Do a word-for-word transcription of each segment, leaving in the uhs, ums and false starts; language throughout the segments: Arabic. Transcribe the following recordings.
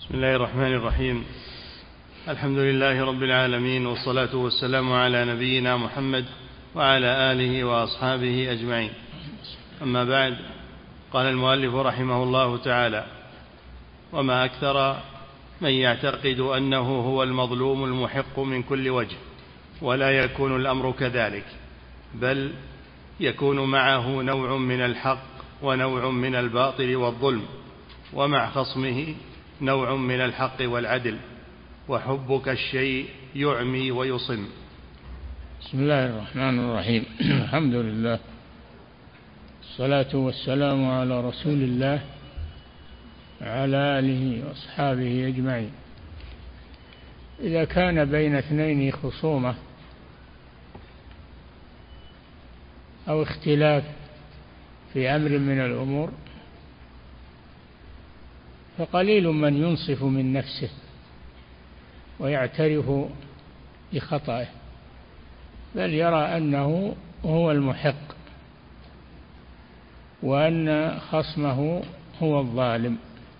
بسم الله الرحمن الرحيم. الحمد لله رب العالمين، والصلاة والسلام على نبينا محمد وعلى آله وأصحابه أجمعين. أما بعد، قال المؤلف رحمه الله تعالى: وما أكثر من يعتقد أنه هو المظلوم المحق من كل وجه، ولا يكون الأمر كذلك، بل يكون معه نوع من الحق ونوع من الباطل والظلم، ومع خصمه نوع من الحق والعدل، وحبك الشيء يعمي ويصم. بسم الله الرحمن الرحيم. الحمد لله، الصلاة والسلام على رسول الله وعلى آله وأصحابه أجمعين. إذا كان بين اثنين خصومة أو اختلاف في أمر من الأمور، فقليل من ينصف من نفسه ويعترف بخطئه، بل يرى أنه هو المحق وأن خصمه هو الظالم،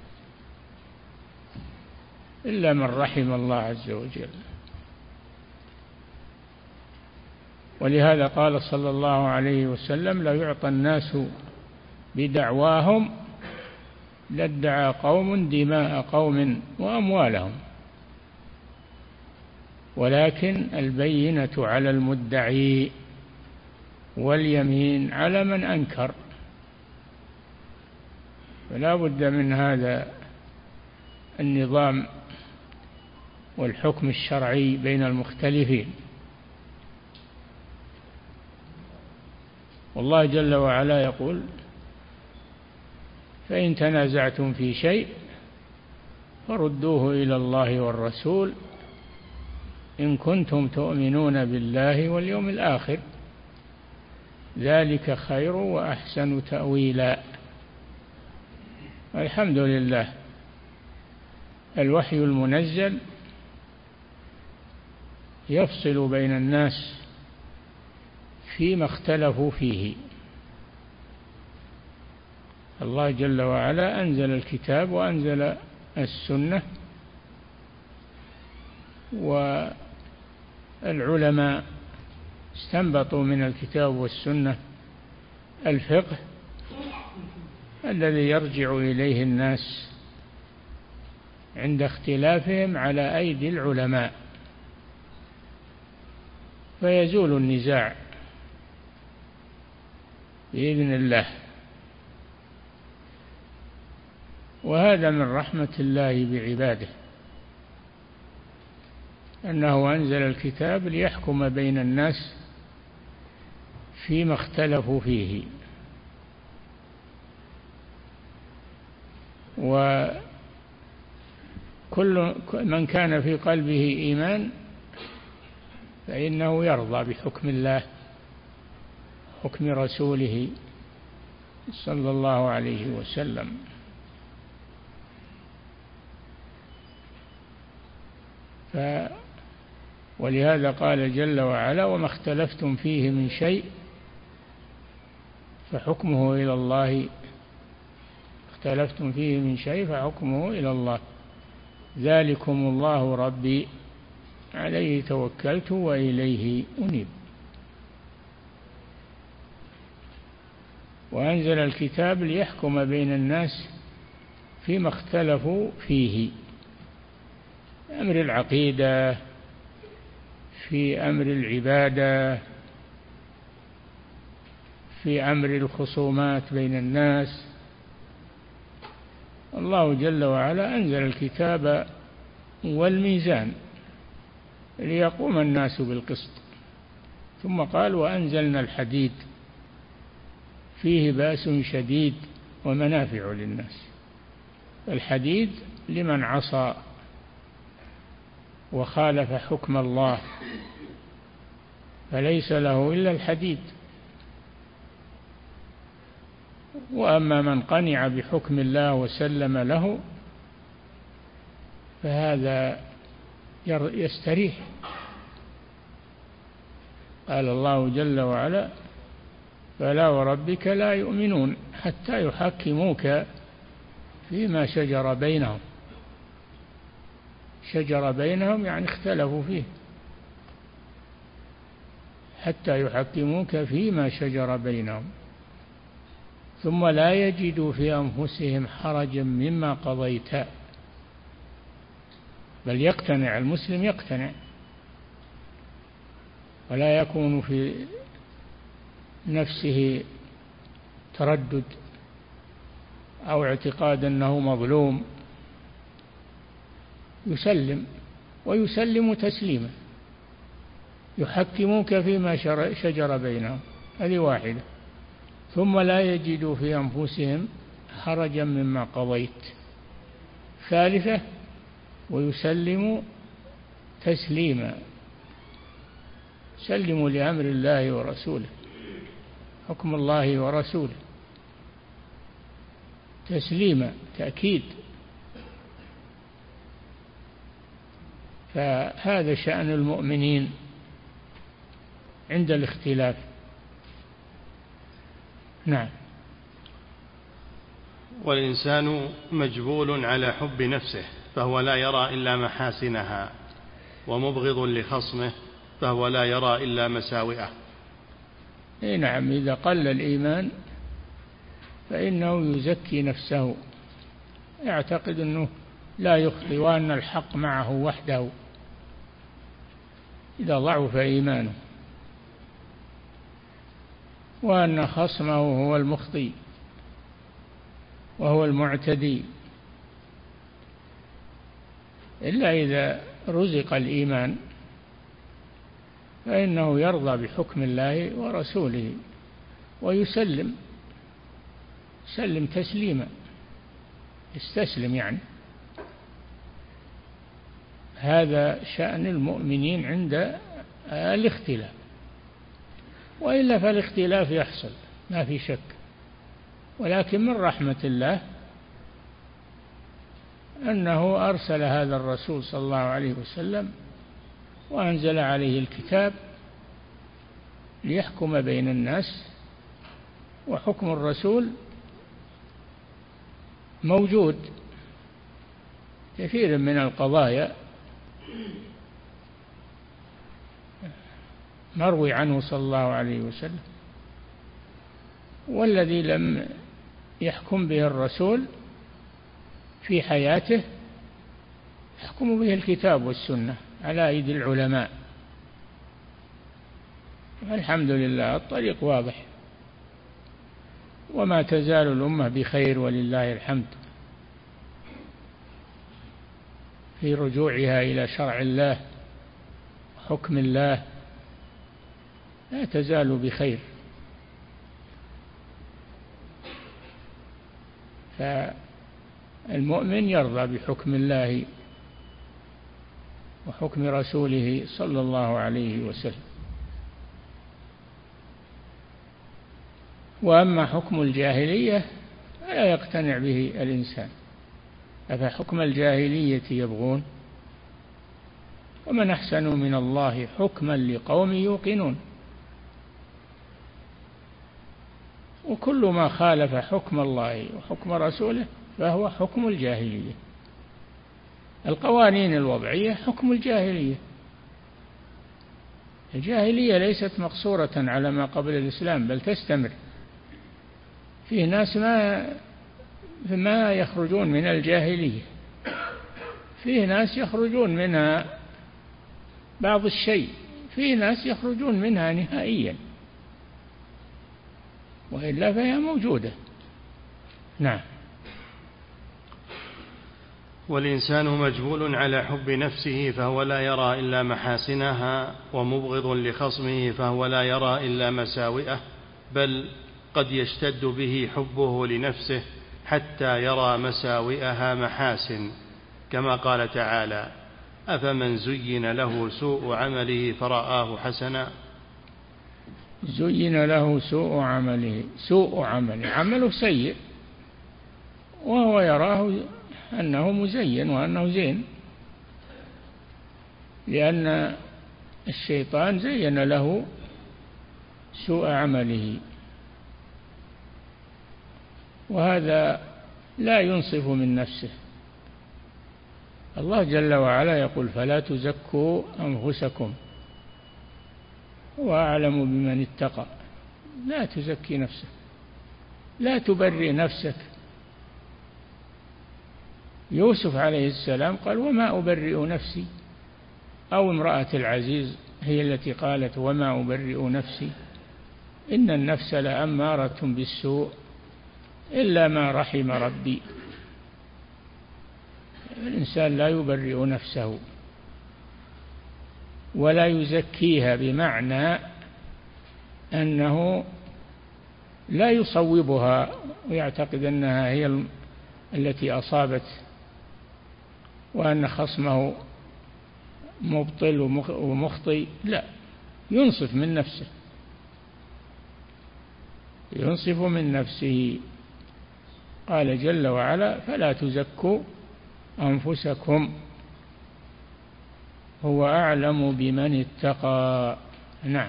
إلا من رحم الله عز وجل. ولهذا قال صلى الله عليه وسلم: لا يعطى الناس بدعواهم لادعى قوم دماء قوم وأموالهم، ولكن البينة على المدعي واليمين على من أنكر. فلا بد من هذا النظام والحكم الشرعي بين المختلفين. والله جل وعلا يقول: فإن تنازعتم في شيء فردوه إلى الله والرسول إن كنتم تؤمنون بالله واليوم الآخر، ذلك خير وأحسن تأويلا. الحمد لله، الوحي المنزل يفصل بين الناس فيما اختلفوا فيه. الله جل وعلا أنزل الكتاب وأنزل السنة، والعلماء استنبطوا من الكتاب والسنة الفقه الذي يرجع إليه الناس عند اختلافهم على أيدي العلماء، فيزول النزاع بإذن الله. وهذا من رحمة الله بعباده، أنه أنزل الكتاب ليحكم بين الناس فيما اختلفوا فيه. وكل من كان في قلبه إيمان فإنه يرضى بحكم الله، حكم رسوله صلى الله عليه وسلم. ف ولهذا قال جل وعلا: وما اختلفتم فيه من شيء فحكمه إلى الله اختلفتم فيه من شيء فحكمه إلى الله ذلكم الله ربي عليه توكلت وإليه أنيب. وأنزل الكتاب ليحكم بين الناس فيما اختلفوا فيه، أمر العقيدة، في أمر العبادة، في أمر الخصومات بين الناس. الله جل وعلا أنزل الكتاب والميزان ليقوم الناس بالقسط، ثم قال: وأنزلنا الحديد فيه بأس شديد ومنافع للناس. الحديد لمن عصى وخالف حكم الله فليس له إلا الحديد، وأما من قنع بحكم الله وسلم له فهذا يستريح. قال الله جل وعلا: فلا وربك لا يؤمنون حتى يحكموك فيما شجر بينهم شجر بينهم يعني اختلفوا فيه، حتى يحكموك فيما شجر بينهم ثم لا يجدوا في أنفسهم حرجا مما قضيت، بل يقتنع المسلم، يقتنع ولا يكون في نفسه تردد أو اعتقاد أنه مظلوم، يسلم ويسلم تسليما. يحكموك فيما شجر بينهم، هذه واحدة، ثم لا يجدوا في أنفسهم حرجا مما قضيت. ثالثة ويسلموا تسليما، سلموا لأمر الله ورسوله، حكم الله ورسوله تسليما، تأكيد. فهذا شأن المؤمنين عند الاختلاف. نعم. والإنسان مجبول على حب نفسه فهو لا يرى إلا محاسنها، ومبغض لخصمه فهو لا يرى إلا مساوئه. إيه نعم، إذا قل الإيمان فإنه يزكي نفسه، يعتقد أنه لا يخطئ وأن الحق معه وحده إذا ضعف إيمانه، وأن خصمه هو المخطئ وهو المعتدي، إلا إذا رزق الإيمان فإنه يرضى بحكم الله ورسوله ويسلم، سلم تسليما، استسلم يعني. هذا شأن المؤمنين عند الاختلاف، وإلا فالاختلاف يحصل ما في شك، ولكن من رحمة الله أنه أرسل هذا الرسول صلى الله عليه وسلم وأنزل عليه الكتاب ليحكم بين الناس، وحكم الرسول موجود كثير من القضايا مروي عنه صلى الله عليه وسلم، والذي لم يحكم به الرسول في حياته يحكم به الكتاب والسنة على أيدي العلماء. الحمد لله الطريق واضح، وما تزال الأمة بخير ولله الحمد في رجوعها إلى شرع الله وحكم الله، لا تزال بخير. فالمؤمن يرضى بحكم الله وحكم رسوله صلى الله عليه وسلم. وأما حكم الجاهلية فلا يقتنع به الإنسان، أفحكم الجاهلية يبغون ومن أحسن من الله حكما لقوم يوقنون. وكل ما خالف حكم الله وحكم رسوله فهو حكم الجاهلية. القوانين الوضعية حكم الجاهلية. الجاهلية ليست مقصورة على ما قبل الإسلام بل تستمر. فيه ناس ما ما يخرجون من الجاهلية، فيه ناس يخرجون منها بعض الشيء، فيه ناس يخرجون منها نهائيا، وإلا فهي موجودة. نعم. والإنسان مجبول على حب نفسه فهو لا يرى إلا محاسنها، ومبغض لخصمه فهو لا يرى إلا مساوئه، بل قد يشتد به حبه لنفسه حتى يرى مساوئها محاسن، كما قال تعالى: أفمن زين له سوء عمله فرآه حسنا. زين له سوء عمله، سوء عمله عمله سيء وهو يراه أنه مزين وأنه زين، لأن الشيطان زين له سوء عمله، وهذا لا ينصف من نفسه، الله جل وعلا يقول فلا تزكوا أنفسكم هو أعلم بمن اتقى. لا تزكي نفسك، لا تبرئ نفسك. يوسف عليه السلام قال وما أبرئ نفسي، أو امرأة العزيز هي التي قالت وما أبرئ نفسي إن النفس لأمارة بالسوء إلا ما رحم ربي. الإنسان لا يبرئ نفسه ولا يزكيها، بمعنى أنه لا يصوبها ويعتقد أنها هي التي أصابت وأن خصمه مبطل ومخطئ. لا، ينصف من نفسه، ينصف من نفسه. قال جل وعلا فلا تزكوا أنفسكم هو أعلم بمن اتقى. نعم.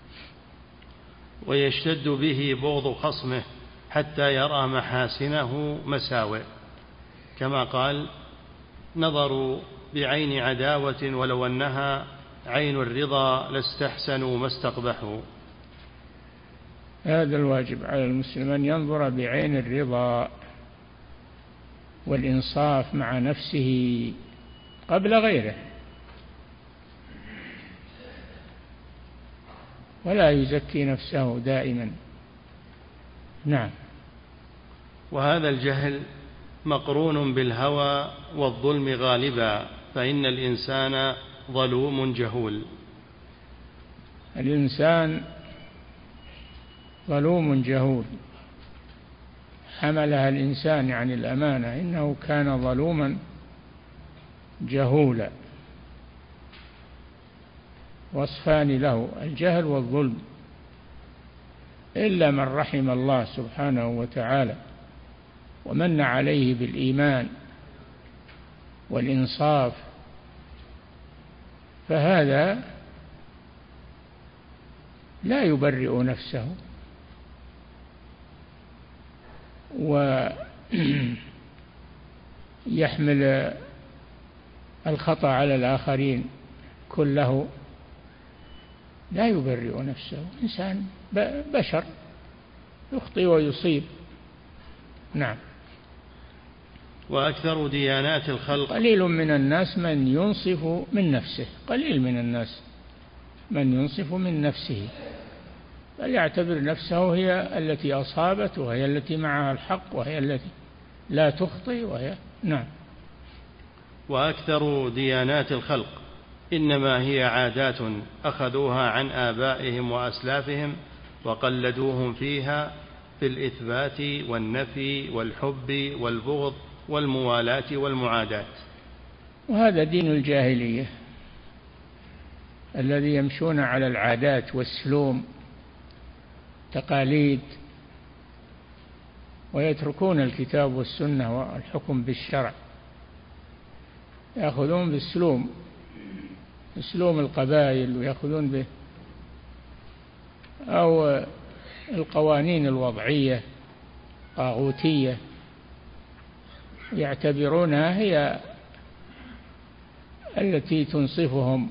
ويشتد به بغض خصمه حتى يرى محاسنه مساوئ، كما قال نظروا بعين عداوة ولو أنها عين الرضا لاستحسنوا ما استقبحوا. هذا الواجب على المسلم أن ينظر بعين الرضا والإنصاف مع نفسه قبل غيره، ولا يزكي نفسه دائما. نعم. وهذا الجهل مقرون بالهوى والظلم غالبا، فإن الإنسان ظلوم جهول. الإنسان ظلوم جهول، حملها الإنسان عن الأمانة، إنه كان ظلوما جهولا. وصفان له الجهل والظلم، إلا من رحم الله سبحانه وتعالى ومن عليه بالإيمان والإنصاف، فهذا لا يبرئ نفسه ويحمل الخطأ على الآخرين كله، لا يبرئ نفسه. إنسان بشر يخطئ ويصيب. نعم. وأكثر ديانات الخلق قليل من الناس من ينصف من نفسه، قليل من الناس من ينصف من نفسه، بل يعتبر نفسه هي التي أصابت وهي التي معها الحق وهي التي لا تخطئ وهي. نعم. وأكثر ديانات الخلق إنما هي عادات أخذوها عن آبائهم وأسلافهم وقلدوهم فيها في الإثبات والنفي والحب والبغض والموالاة والمعاداة. وهذا دين الجاهلية الذي يمشون على العادات والسلوم، تقاليد، ويتركون الكتاب والسنة والحكم بالشرع، يأخذون بالسلوم، اسلوم القبائل، ويأخذون به أو القوانين الوضعية طاغوتية، يعتبرونها هي التي تنصفهم،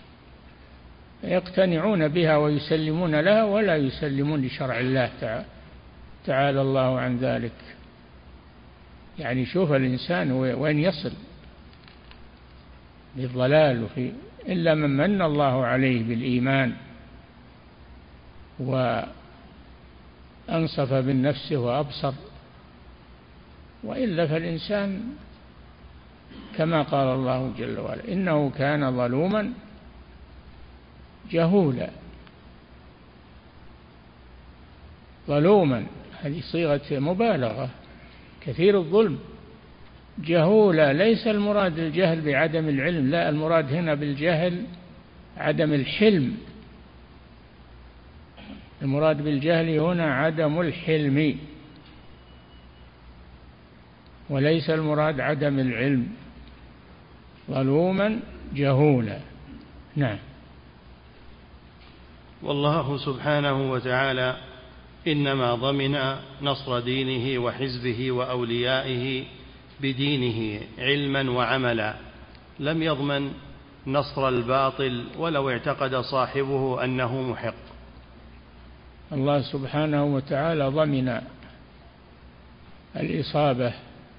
يقتنعون بها ويسلمون لها ولا يسلمون لشرع الله تعالى تعالى الله عن ذلك. يعني شوف الإنسان وين يصل بالضلال، وفي إلا من من الله عليه بالإيمان وأنصف بالنفس وأبصر، وإلا فالإنسان كما قال الله جل وعلا إنه كان ظلوما جهولا. ظلوما هذه صيغة مبالغة، كثير الظلم. جهولا ليس المراد الجهل بعدم العلم، لا، المراد هنا بالجهل عدم الحلم. المراد بالجهل هنا عدم الحلم، وليس المراد عدم العلم. ظلوما جهولا. نعم. والله سبحانه وتعالى إنما ضمن نصر دينه وحزبه وأوليائه بدينه علما وعملا، لم يضمن نصر الباطل ولو اعتقد صاحبه أنه محق. الله سبحانه وتعالى ضمن الإصابة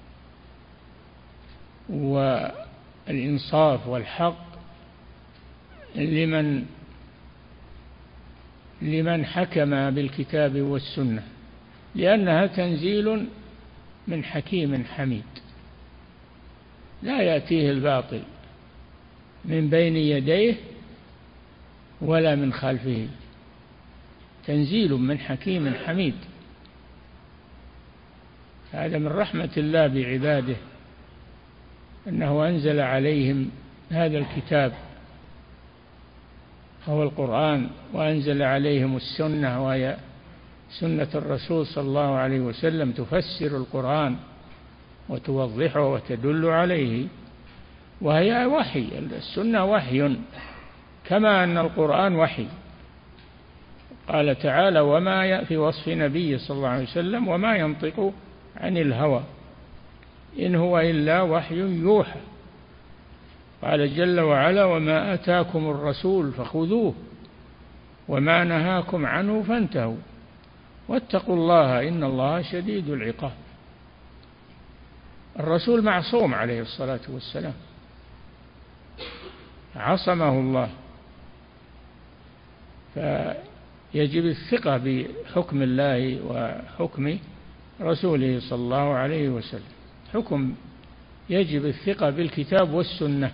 والإنصاف والحق لمن لمن حكم بالكتاب والسنة، لأنها تنزيل من حكيم حميد لا يأتيه الباطل من بين يديه ولا من خلفه، تنزيل من حكيم حميد. هذا من رحمة الله بعباده أنه أنزل عليهم هذا الكتاب هو القرآن، وأنزل عليهم السنة وهي سنة الرسول صلى الله عليه وسلم تفسر القرآن وتوضحه وتدل عليه، وهي وحي. السنة وحي كما أن القرآن وحي. قال تعالى: وما في وصف نبي صلى الله عليه وسلم: وما ينطق عن الهوى إن هو إلا وحي يوحى. قال جل وعلا: وما آتاكم الرسول فخذوه وما نهاكم عنه فانتهوا واتقوا الله إن الله شديد العقاب. الرسول معصوم عليه الصلاة والسلام، عصمه الله، فيجب الثقة بحكم الله وحكم رسوله صلى الله عليه وسلم. حكم يجب الثقة بالكتاب والسنة.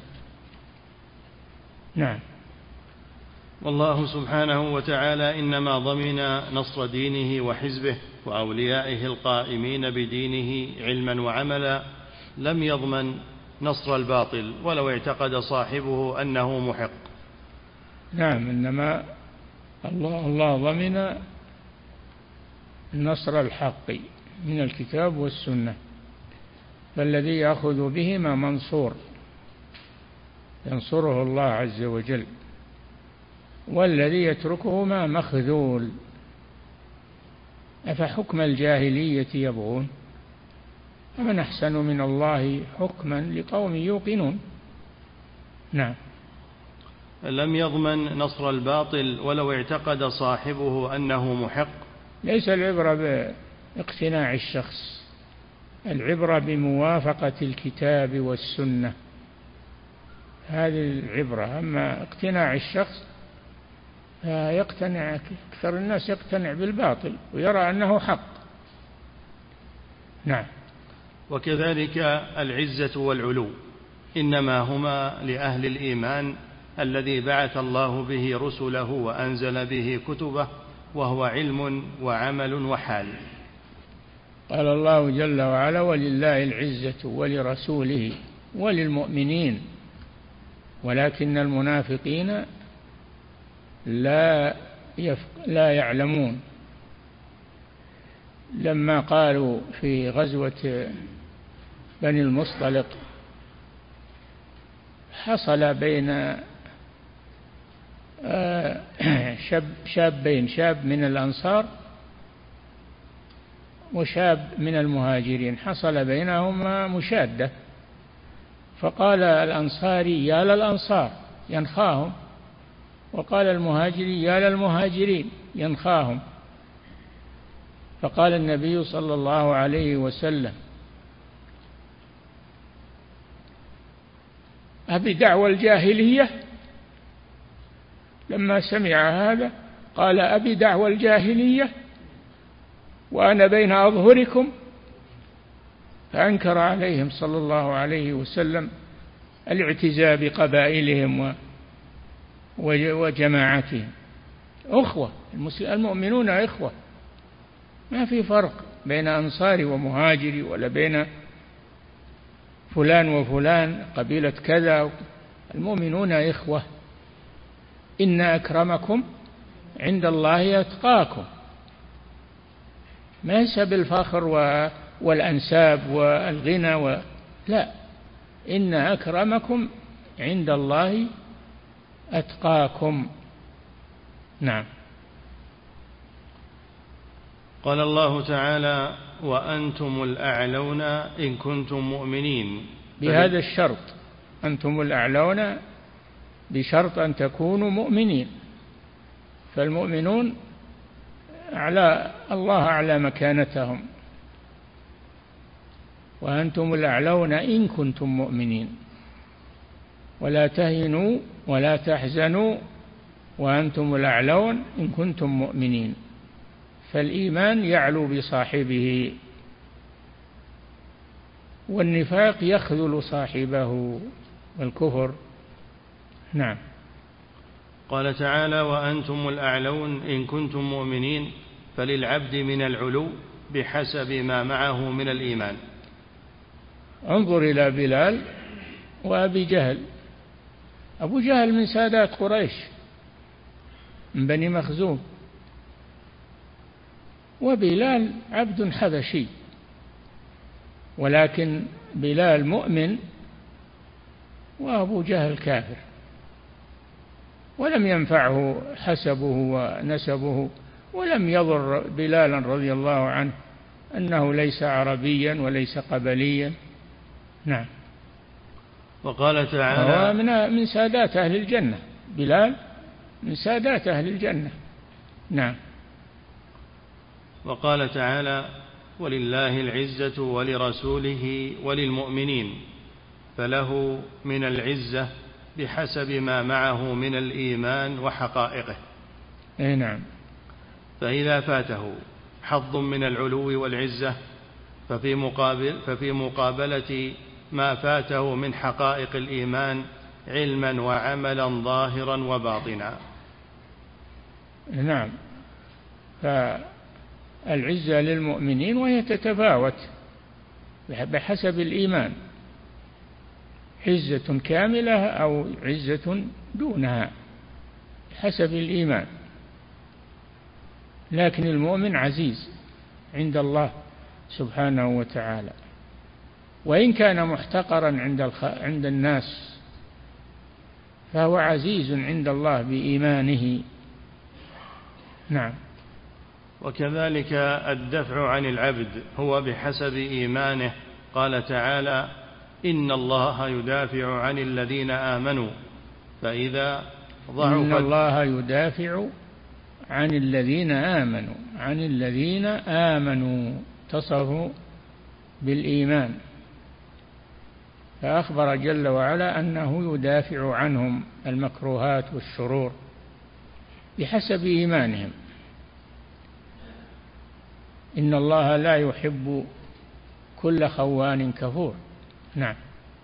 نعم. والله سبحانه وتعالى إنما ضمن نصر دينه وحزبه وأوليائه القائمين بدينه علما وعملا، لم يضمن نصر الباطل ولو اعتقد صاحبه أنه محق. نعم، إنما الله, الله ضمن نصر الحق من الكتاب والسنة، فالذي يأخذ بهما منصور ينصره الله عز وجل، والذي يتركهما مخذول. أفحكم الجاهلية يبغون ومن أحسن من الله حكما لقوم يوقنون. نعم. لم يضمن نصر الباطل ولو اعتقد صاحبه أنه محق. ليس العبرة باقتناع الشخص، العبرة بموافقة الكتاب والسنة، هذه العبرة. أما اقتناع الشخص فيقتنع، أكثر الناس يقتنع بالباطل ويرى أنه حق. نعم. وكذلك العزة والعلو إنما هما لأهل الإيمان الذي بعث الله به رسله وأنزل به كتبه، وهو علم وعمل وحال. قال الله جل وعلا: ولله العزة ولرسوله وللمؤمنين ولكن المنافقين لا يف... لا يعلمون. لما قالوا في غزوة بني المصطلق حصل بين شاب شابين، شاب من الأنصار وشاب من المهاجرين، حصل بينهما مشادة، فقال الأنصاري: يا للأنصار، ينخاهم، وقال المهاجري: يا للمهاجرين، ينخاهم. فقال النبي صلى الله عليه وسلم: أبي دعوى الجاهلية؟ لما سمع هذا قال: أبي دعوى الجاهلية وأنا بين أظهركم؟ فأنكر عليهم صلى الله عليه وسلم الاعتزاء بقبائلهم وجماعتهم. أخوة، المؤمنون إخوة، ما في فرق بين أنصاري ومهاجري ولا بين فلان وفلان قبيلة كذا. المؤمنون إخوة. إن أكرمكم عند الله أتقاكم، ليس بالفخر والأنساب والغنى و... لا، إن أكرمكم عند الله أتقاكم. نعم. قال الله تعالى: وأنتم الأعلون إن كنتم مؤمنين. بهذا الشرط، أنتم الأعلون بشرط أن تكونوا مؤمنين، فالمؤمنون أعلى، الله أعلى مكانتهم، وأنتم الأعلون إن كنتم مؤمنين، ولا تهنوا ولا تحزنوا وأنتم الأعلون إن كنتم مؤمنين. فالإيمان يعلو بصاحبه، والنفاق يخذل صاحبه، والكفر. نعم. قال تعالى: وأنتم الأعلون إن كنتم مؤمنين، فللعبد من العلو بحسب ما معه من الإيمان. انظر إلى بلال وأبي جهل. أبو جهل من سادات قريش، من بني مخزوم، وبلال عبد حبشي، ولكن بلال مؤمن وأبو جهل كافر، ولم ينفعه حسبه ونسبه، ولم يضر بلالا رضي الله عنه أنه ليس عربيا وليس قبليا. نعم. وقال تعالى: هو من من سادات أهل الجنة، بلال من سادات أهل الجنة. نعم. وقال تعالى: ولله العزة ولرسوله وللمؤمنين، فله من العزة بحسب ما معه من الإيمان وحقائقه. أي نعم. فإذا فاته حظ من العلو والعزة ففي مقابل ففي مقابلة ما فاته من حقائق الإيمان علما وعملا ظاهرا وباطنا. نعم. فالعزة للمؤمنين وهي تتفاوت بحسب الإيمان، عزة كاملة أو عزة دونها حسب الإيمان. لكن المؤمن عزيز عند الله سبحانه وتعالى، وإن كان محتقرا عند عند الناس فهو عزيز عند الله بإيمانه. نعم. وكذلك الدفع عن العبد هو بحسب إيمانه. قال تعالى: إن الله يدافع عن الذين آمنوا فإذا ضعف إن الله يدافع عن الذين آمنوا عن الذين آمنوا اتصفوا بالإيمان، فأخبر جل وعلا أنه يدافع عنهم المكروهات والشرور بحسب إيمانهم. إن الله لا يحب كل خوان كفور. نعم.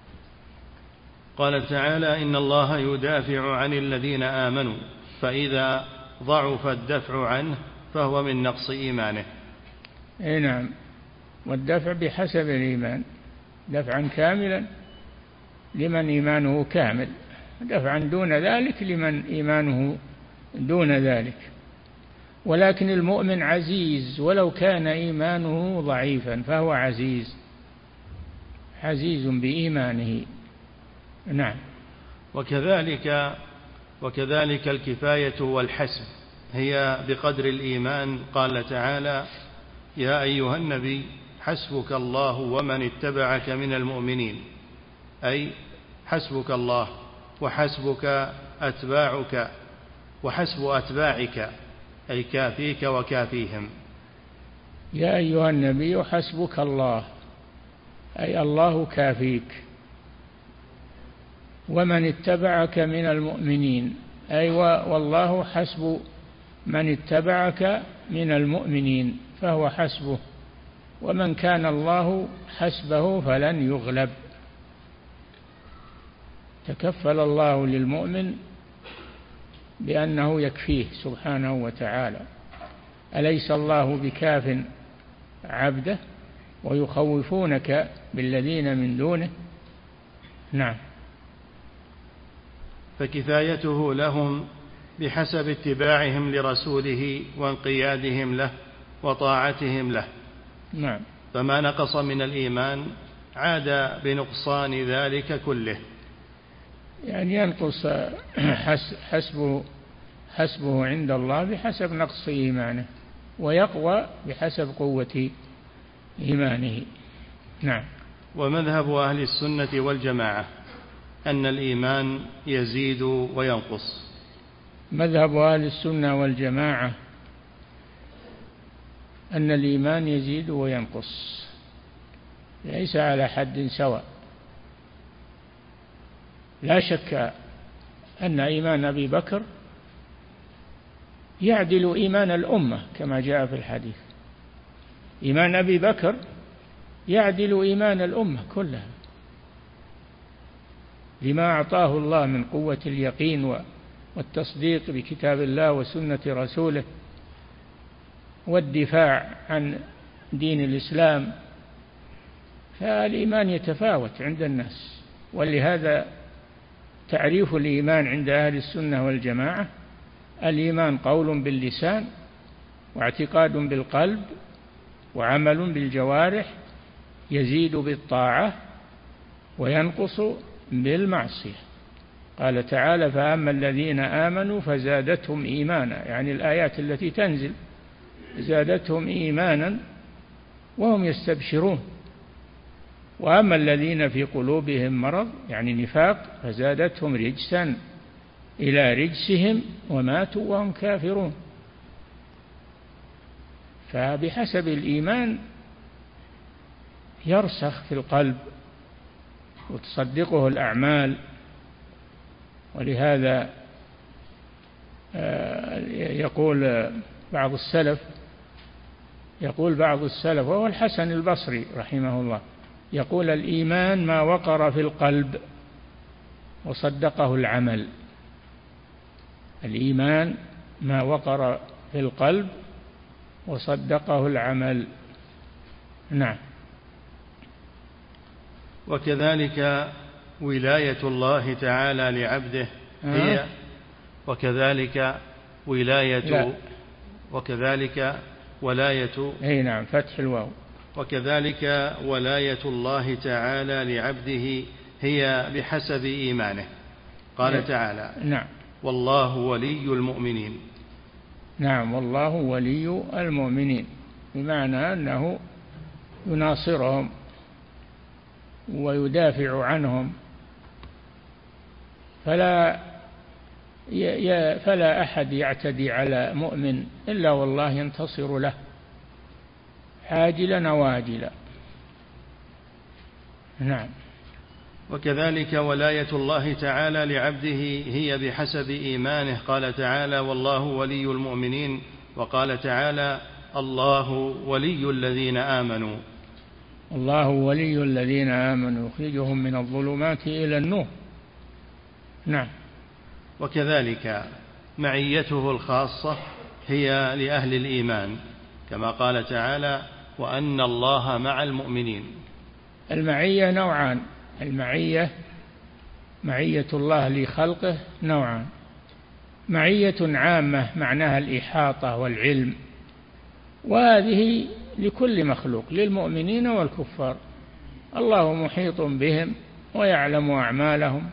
قال تعالى: إن الله يدافع عن الذين آمنوا فإذا ضعف الدفع عنه فهو من نقص إيمانه. أي نعم. والدفع بحسب الإيمان، دفعا كاملا لمن إيمانه كامل، دفعا دون ذلك لمن إيمانه دون ذلك. ولكن المؤمن عزيز ولو كان إيمانه ضعيفا، فهو عزيز عزيز بإيمانه. نعم. وكذلك وكذلك الكفاية والحسب هي بقدر الإيمان. قال تعالى: يا أيها النبي حسبك الله ومن اتبعك من المؤمنين، أي حسبك الله وحسبك أتباعك وحسب أتباعك، أي كافيك وكافيهم. يا أيها النبي حسبك الله، أي الله كافيك، ومن اتبعك من المؤمنين، أي والله حسب من اتبعك من المؤمنين فهو حسبه، ومن كان الله حسبه فلن يغلب. تكفل الله للمؤمن بأنه يكفيه سبحانه وتعالى. أليس الله بكاف عبده ويخوفونك بالذين من دونه؟ نعم. فكفايته لهم بحسب اتباعهم لرسوله وانقيادهم له وطاعتهم له. نعم. فما نقص من الإيمان عاد بنقصان ذلك كله، يعني ينقص حسبه حسبه عند الله بحسب نقص إيمانه، ويقوى بحسب قوة إيمانه. نعم. ومذهب أهل السنة والجماعة أن الإيمان يزيد وينقص. مذهب أهل السنة والجماعة أن الإيمان يزيد وينقص، ليس على حد سواء. لا شك أن إيمان أبي بكر يعدل إيمان الأمة كما جاء في الحديث. إيمان أبي بكر يعدل إيمان الأمة كلها لما أعطاه الله من قوة اليقين والتصديق بكتاب الله وسنة رسوله والدفاع عن دين الإسلام. فالإيمان يتفاوت عند الناس، ولهذا تعريف الإيمان عند أهل السنة والجماعة: الإيمان قول باللسان واعتقاد بالقلب وعمل بالجوارح، يزيد بالطاعة وينقص بالمعصية. قال تعالى: فأما الذين آمنوا فزادتهم إيمانا، يعني الآيات التي تنزل زادتهم إيمانا وهم يستبشرون. وأما الذين في قلوبهم مرض يعني نفاق فزادتهم رجسا إلى رجسهم وماتوا وهم كافرون. فبحسب الإيمان يرسخ في القلب وتصدقه الأعمال. ولهذا يقول بعض السلف يقول بعض السلف وهو الحسن البصري رحمه الله، يقول: الإيمان ما وقر في القلب وصدقه العمل. الإيمان ما وقر في القلب وصدقه العمل. نعم. وكذلك ولاية الله تعالى لعبده هي وكذلك ولاية لا. وكذلك ولاية أي نعم فتح الواو. وكذلك ولاية الله تعالى لعبده هي بحسب إيمانه. قال أي. تعالى: نعم. والله ولي المؤمنين. نعم، والله ولي المؤمنين، بمعنى أنه يناصرهم ويدافع عنهم، فلا فلا أحد يعتدي على مؤمن إلا والله ينتصر له عاجلا واجلا. نعم. وكذلك ولاية الله تعالى لعبده هي بحسب إيمانه. قال تعالى: والله ولي المؤمنين. وقال تعالى: الله ولي الذين آمنوا. الله ولي الذين آمنوا يخرجهم من الظلمات إلى النور. نعم. وكذلك معيته الخاصة هي لأهل الإيمان، كما قال تعالى: وأن الله مع المؤمنين. المعية نوعان: المعية معية الله لخلقه نوعان: معية عامة معناها الإحاطة والعلم، وهذه لكل مخلوق للمؤمنين والكفار. الله محيط بهم ويعلم أعمالهم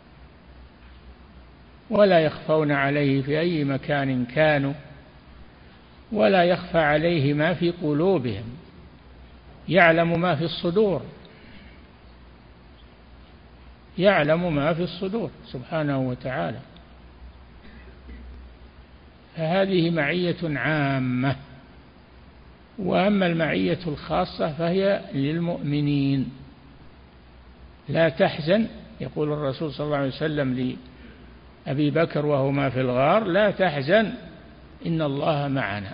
ولا يخفون عليه في أي مكان كانوا، ولا يخفى عليه ما في قلوبهم، يعلم ما في الصدور، يعلم ما في الصدور سبحانه وتعالى. فهذه معية عامة. وأما المعية الخاصة فهي للمؤمنين. لا تحزن، يقول الرسول صلى الله عليه وسلم لأبي بكر وهما في الغار: لا تحزن إن الله معنا.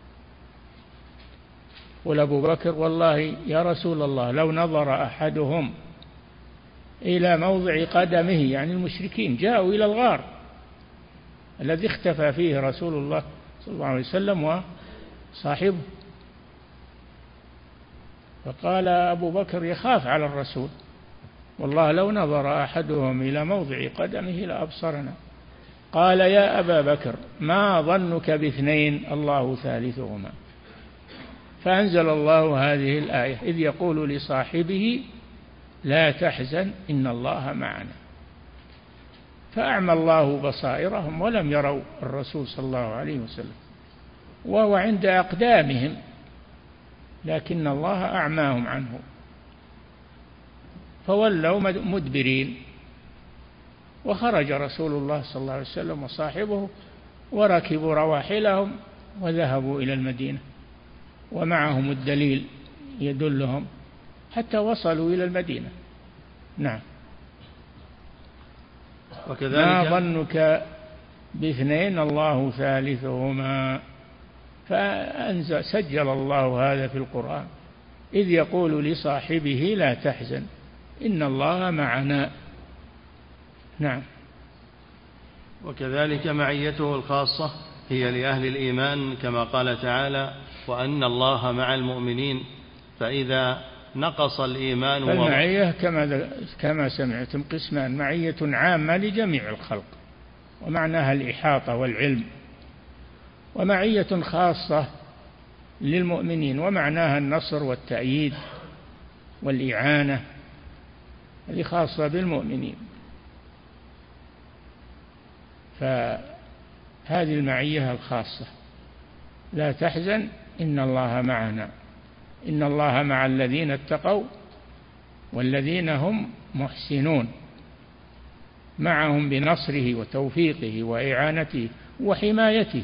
قل أبو بكر: والله يا رسول الله لو نظر أحدهم إلى موضع قدمه، يعني المشركين جاءوا إلى الغار الذي اختفى فيه رسول الله صلى الله عليه وسلم وصاحبه، فقال أبو بكر يخاف على الرسول: والله لو نظر أحدهم إلى موضع قدمه لأبصرنا. قال: يا أبا بكر ما ظنك باثنين الله ثالثهما. فأنزل الله هذه الآية إذ يقول لصاحبه: لا تحزن إن الله معنا. فأعمى الله بصائرهم ولم يروا الرسول صلى الله عليه وسلم وهو عند أقدامهم، لكن الله أعماهم عنه فولوا مدبرين. وخرج رسول الله صلى الله عليه وسلم وصاحبه وركبوا رواحلهم وذهبوا إلى المدينة ومعهم الدليل يدلهم حتى وصلوا إلى المدينة. نعم. وكذلك ما ظنك باثنين الله ثالثهما، فأنزل سجل الله هذا في القرآن إذ يقول لصاحبه لا تحزن إن الله معنا. نعم. وكذلك معيته الخاصة هي لأهل الإيمان كما قال تعالى وأن الله مع المؤمنين، فإذا نقص الإيمان فالمعية كما كما سمعتم قسمان: معية عامة لجميع الخلق ومعناها الإحاطة والعلم، ومعية خاصة للمؤمنين ومعناها النصر والتأييد والإعانة، هذه خاصة بالمؤمنين. فهذه المعية الخاصة لا تحزن إن الله معنا، إن الله مع الذين اتقوا والذين هم محسنون، معهم بنصره وتوفيقه وإعانته وحمايته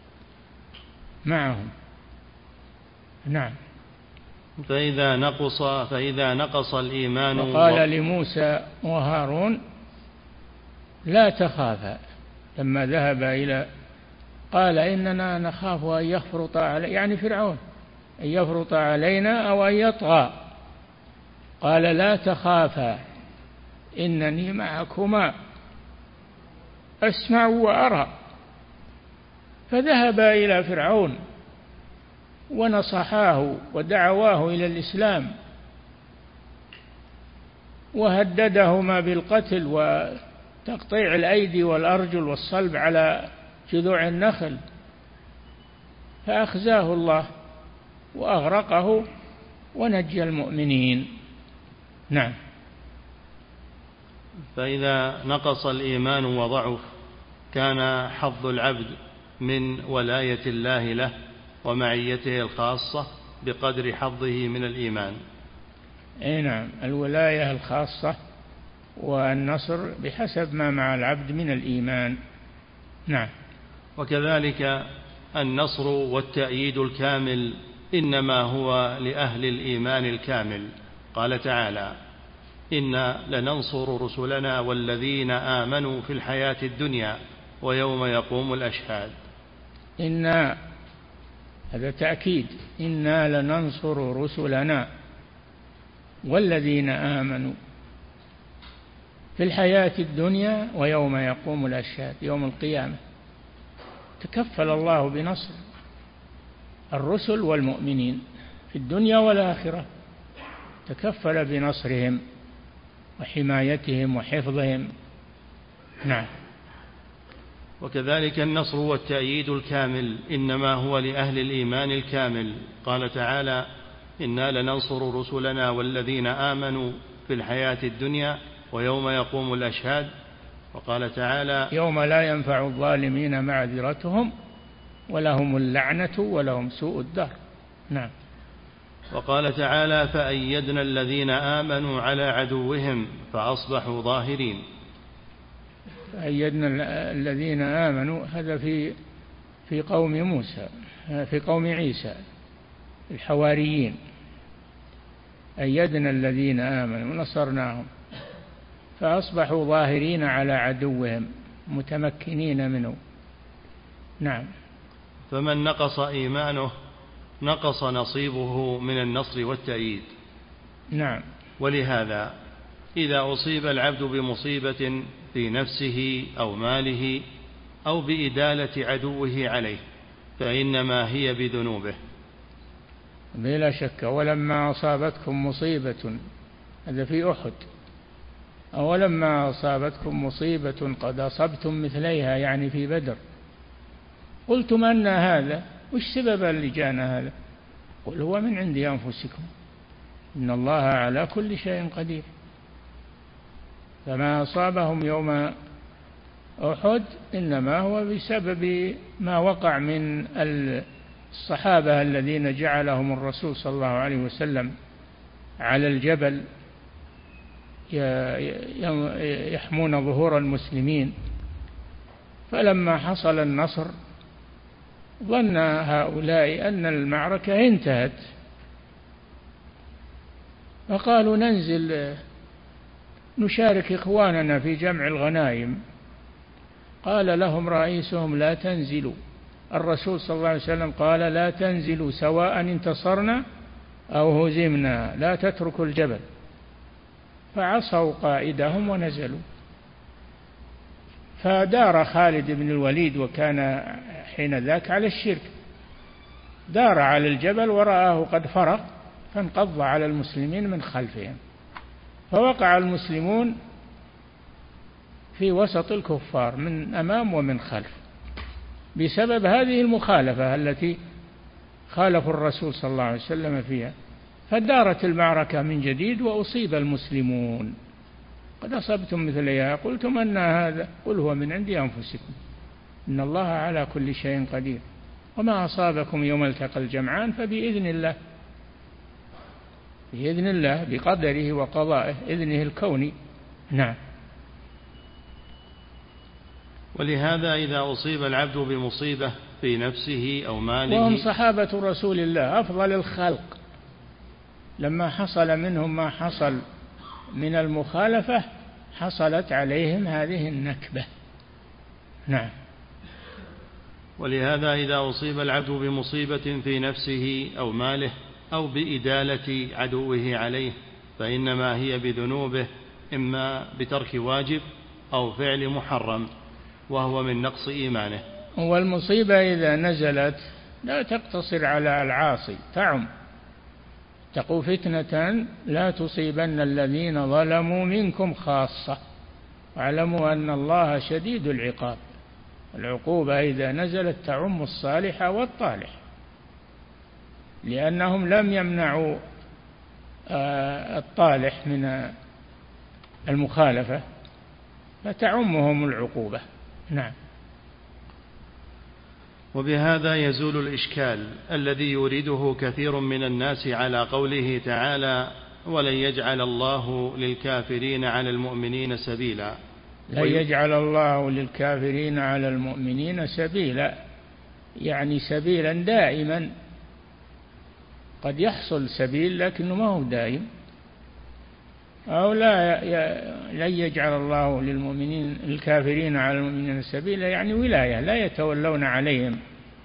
معهم. نعم. فإذا نقص فإذا نقص الإيمان وقال لموسى وهارون لا تخافا لما ذهب إلى قال إننا نخاف أن يفرط علينا، يعني فرعون، أن يفرط علينا أو أن يطغى. قال لا تخافا إنني معكما أسمع وأرى. فذهبا إلى فرعون ونصحاه ودعواه إلى الإسلام وهددهما بالقتل وتقطيع الأيدي والأرجل والصلب على جذوع النخل، فأخزاه الله وأغرقه ونجى المؤمنين. نعم. فإذا نقص الإيمان وضعف كان حظ العبد من ولاية الله له ومعيته الخاصة بقدر حظه من الإيمان. أي نعم، الولاية الخاصة والنصر بحسب ما مع العبد من الإيمان. نعم. وكذلك النصر والتأييد الكامل إنما هو لأهل الإيمان الكامل. قال تعالى إنا لننصر رسلنا والذين آمنوا في الحياة الدنيا ويوم يقوم الأشهاد. إنا هذا تأكيد، إنا لننصر رسلنا والذين آمنوا في الحياة الدنيا ويوم يقوم الأشهاد، يوم القيامة تكفل الله بنصر الرسل والمؤمنين في الدنيا والآخرة، تكفل بنصرهم وحمايتهم وحفظهم. نعم. وكذلك النصر والتأييد الكامل إنما هو لأهل الإيمان الكامل. قال تعالى إنا لننصر رسلنا والذين آمنوا في الحياة الدنيا ويوم يقوم الأشهاد. وقال تعالى يوم لا ينفع الظالمين معذرتهم ولهم اللعنة ولهم سوء الدار. نعم. وقال تعالى فأيدنا الذين آمنوا على عدوهم فأصبحوا ظاهرين. فأيدنا الذين آمنوا هذا في في قوم موسى، في قوم عيسى الحواريين، أيدنا الذين آمنوا ونصرناهم فأصبحوا ظاهرين على عدوهم متمكنين منه. نعم. فمن نقص إيمانه نقص نصيبه من النصر والتأييد. نعم. ولهذا إذا أصيب العبد بمصيبة في نفسه أو ماله أو بإدالة عدوه عليه فإنما هي بذنوبه. بلا شك. ولما أصابتكم مصيبة، هذا في أحد، أولما أصابتكم مصيبة قد أصبتم مثليها، يعني في بدر، قلتم أن هذا، وش سبب اللي جانا هذا؟ قل هو من عند أنفسكم إن الله على كل شيء قدير. فما أصابهم يوم أحد إنما هو بسبب ما وقع من الصحابة الذين جعلهم الرسول صلى الله عليه وسلم على الجبل يحمون ظهور المسلمين. فلما حصل النصر ظن هؤلاء أن المعركة انتهت، فقالوا ننزل نشارك إخواننا في جمع الغنائم. قال لهم رئيسهم لا تنزلوا. الرسول صلى الله عليه وسلم قال لا تنزلوا سواء انتصرنا أو هزمنا، لا تتركوا الجبل. فعصوا قائدهم ونزلوا. فدار خالد بن الوليد، وكان حين ذاك على الشرك، دار على الجبل ورآه قد فرغ، فانقض على المسلمين من خلفهم، فوقع المسلمون في وسط الكفار من أمام ومن خلف بسبب هذه المخالفة التي خالفوا الرسول صلى الله عليه وسلم فيها. فدارت المعركة من جديد وأصيب المسلمون. قد أصبتم مثلها قلتم أن هذا، قل هو من عند أنفسكم إن الله على كل شيء قدير، وما أصابكم يوم التقى الجمعان فبإذن الله، بإذن الله بقدره وقضائه، إذنه الكوني. نعم. ولهذا إذا أصيب العبد بمصيبة في نفسه أو ماله، وهم صحابة رسول الله أفضل الخلق، لما حصل منهم ما حصل من المخالفة حصلت عليهم هذه النكبة. نعم. ولهذا إذا أصيب العبد بمصيبة في نفسه أو ماله أو بإدالة عدوه عليه فإنما هي بذنوبه، إما بترك واجب أو فعل محرم، وهو من نقص إيمانه. والمصيبة إذا نزلت لا تقتصر على العاصي، تعم. اتقوا فتنة لا تصيبن الذين ظلموا منكم خاصة واعلموا أن الله شديد العقاب. العقوبة إذا نزلت تعم الصالح والطالح، لأنهم لم يمنعوا الطالح من المخالفة فتعمهم العقوبة. نعم. وبهذا يزول الإشكال الذي يريده كثير من الناس على قوله تعالى ولن يجعل الله للكافرين على المؤمنين سبيلا. لن يجعل الله للكافرين على المؤمنين سبيلا، يعني سبيلا دائما. قد يحصل سبيل لكنه ما هو دائم. أو لا لن يجعل الله للمؤمنين الكافرين على المؤمنين سبيلا، يعني ولاية، لا يتولون عليهم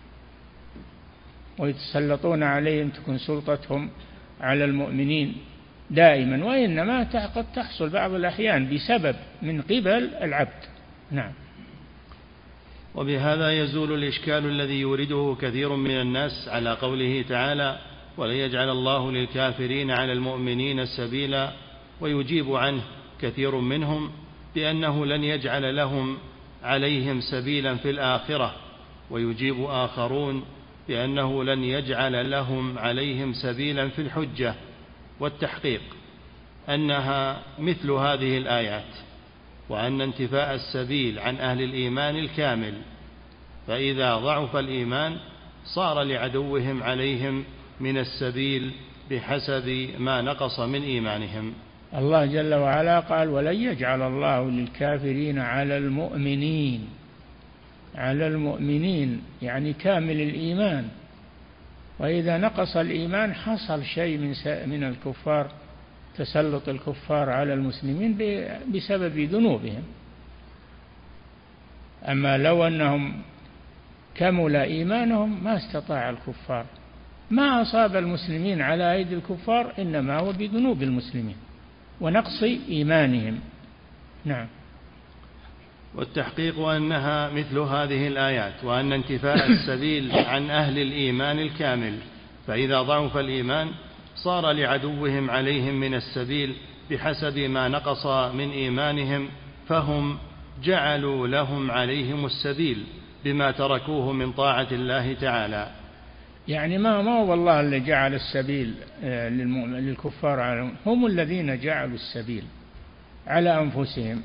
ويتسلطون عليهم تكون سلطتهم على المؤمنين دائما، وإنما قد تحصل بعض الأحيان بسبب من قبل العبد. نعم. وبهذا يزول الإشكال الذي يورده كثير من الناس على قوله تعالى ولن يجعل الله للكافرين على المؤمنين سبيلا، ويجيب عنه كثير منهم بأنه لن يجعل لهم عليهم سبيلا في الآخرة، ويجيب آخرون بأنه لن يجعل لهم عليهم سبيلا في الحجة. والتحقيق أنها مثل هذه الآيات، وأن انتفاء السبيل عن أهل الإيمان الكامل، فإذا ضعف الإيمان صار لعدوهم عليهم من السبيل بحسب ما نقص من إيمانهم. الله جل وعلا قال ولن يجعل الله للكافرين على المؤمنين، على المؤمنين يعني كامل الإيمان. وإذا نقص الإيمان حصل شيء من من الكفار، تسلط الكفار على المسلمين بسبب ذنوبهم. أما لو أنهم كمل إيمانهم ما استطاع الكفار. ما أصاب المسلمين على أيدي الكفار إنما هو بذنوب المسلمين ونقص إيمانهم. نعم. والتحقيق أنها مثل هذه الآيات، وأن انتفاء السبيل عن أهل الإيمان الكامل، فإذا ضعف الإيمان صار لعدوهم عليهم من السبيل بحسب ما نقص من إيمانهم، فهم جعلوا لهم عليهم السبيل بما تركوه من طاعة الله تعالى. يعني ما ما هو الله اللي جعل السبيل للكفار عليهم، هم الذين جعلوا السبيل على أنفسهم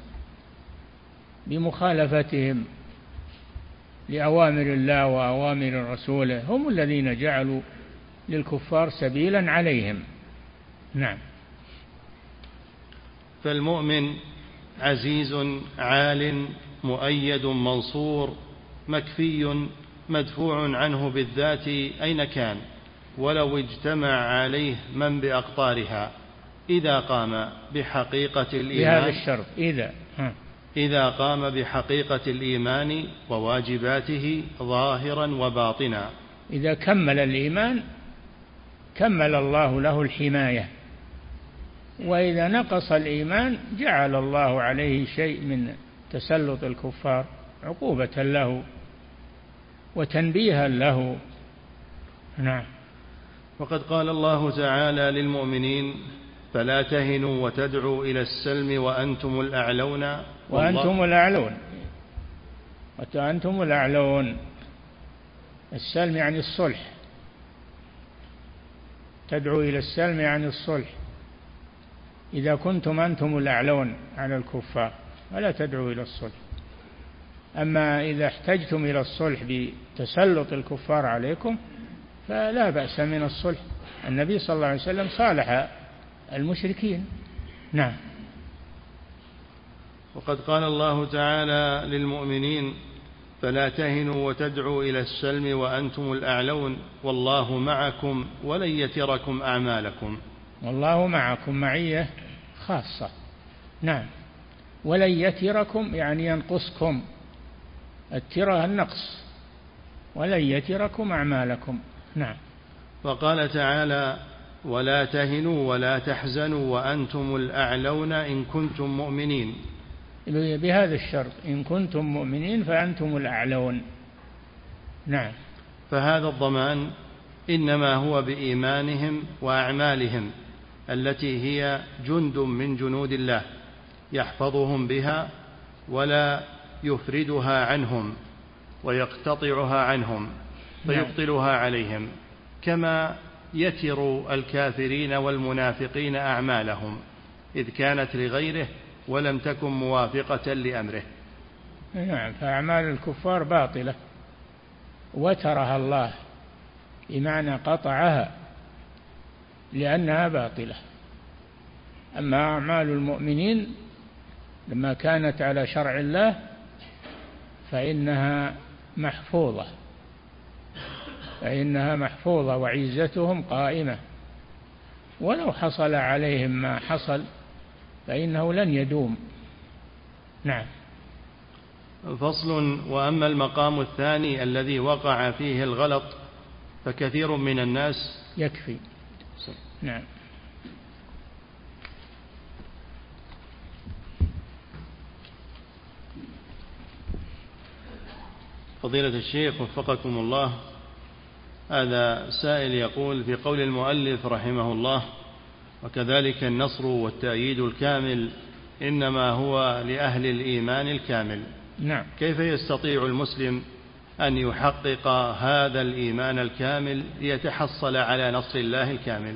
بمخالفتهم لأوامر الله وأوامر رسوله، هم الذين جعلوا للكفار سبيلا عليهم. نعم. فالمؤمن عزيز عال مؤيد منصور مكفي مدفوع عنه بالذات أين كان ولو اجتمع عليه من بأقطارها إذا قام بحقيقة الإيمان بهذا الشرط إذا إذا قام بحقيقة الإيمان وواجباته ظاهرا وباطنا. إذا كمل الإيمان كمل الله له الحماية، وإذا نقص الإيمان جعل الله عليه شيء من تسلط الكفار عقوبة له وتنبيها له. نعم. وقد قال الله تعالى للمؤمنين فلا تهنوا وتدعوا إلى السلم وأنتم الأعلون وأنتم الأعلون وأنتم الأعلون. السلم يعني الصلح، تدعو إلى السلم يعني الصلح. إذا كنتم أنتم الأعلون على الكفار فلا تدعوا إلى الصلح. أما إذا احتجتم إلى الصلح بتسلط الكفار عليكم فلا بأس من الصلح. النبي صلى الله عليه وسلم صالح المشركين. نعم. وقد قال الله تعالى للمؤمنين فلا تهنوا وتدعوا إلى السلم وأنتم الأعلون والله معكم ولن يتركم أعمالكم. والله معكم معية خاصة. نعم. ولن يتركم يعني ينقصكم، الترى النقص، ولن يتركم أعمالكم. نعم. وقال تعالى ولا تهنوا ولا تحزنوا وأنتم الأعلون إن كنتم مؤمنين. بهذا الشرط إن كنتم مؤمنين فأنتم الأعلون. نعم. فهذا الضمان إنما هو بإيمانهم وأعمالهم التي هي جند من جنود الله يحفظهم بها ولا يفردها عنهم ويقتطعها عنهم فيبطلها عليهم، كما يتر الكافرين والمنافقين أعمالهم إذ كانت لغيره ولم تكن موافقة لأمره. نعم. فأعمال الكفار باطلة وترها الله بمعنى قطعها لأنها باطلة. أما أعمال المؤمنين لما كانت على شرع الله فإنها محفوظة فإنها محفوظة وعزتهم قائمة، ولو حصل عليهم ما حصل فإنه لن يدوم. نعم. فصل. وأما المقام الثاني الذي وقع فيه الغلط فكثير من الناس يكفي. نعم. فضيلة الشيخ وفقكم الله، هذا سائل يقول في قول المؤلف رحمه الله وكذلك النصر والتأييد الكامل إنما هو لأهل الإيمان الكامل. نعم. كيف يستطيع المسلم أن يحقق هذا الإيمان الكامل ليتحصل على نصر الله الكامل؟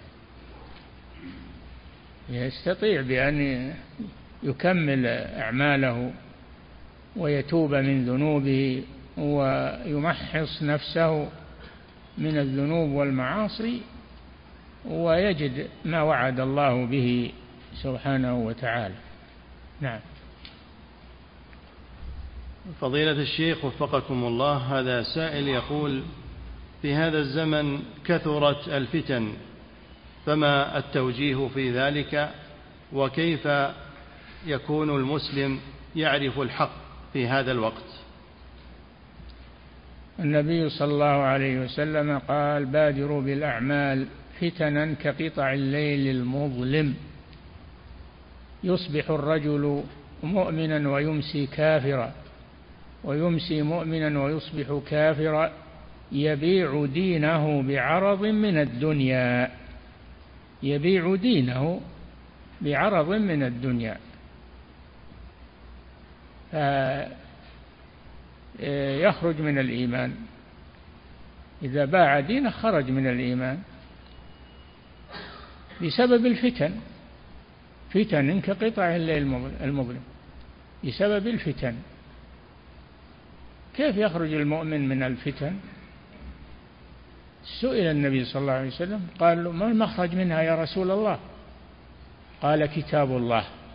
يستطيع بأن يكمل أعماله ويتوب من ذنوبه ويمحص نفسه من الذنوب والمعاصي ويجد ما وعد الله به سبحانه وتعالى. نعم. فضيلة الشيخ وفقكم الله، هذا سائل يقول في هذا الزمن كثرت الفتن، فما التوجيه في ذلك وكيف يكون المسلم يعرف الحق في هذا الوقت؟ النبي صلى الله عليه وسلم قال بادروا بالأعمال فتنا كقطع الليل المظلم يصبح الرجل مؤمنا ويمسي كافرا ويمسي مؤمنا ويصبح كافرا يبيع دينه بعرض من الدنيا يبيع دينه بعرض من الدنيا يخرج من الإيمان. إذا باع دينه خرج من الإيمان بسبب الفتن، فتن كقطع الليل المظلم، بسبب الفتن. كيف يخرج المؤمن من الفتن؟ سئل النبي صلى الله عليه وسلم قال له ما المخرج منها يا رسول الله؟ قال كتاب الله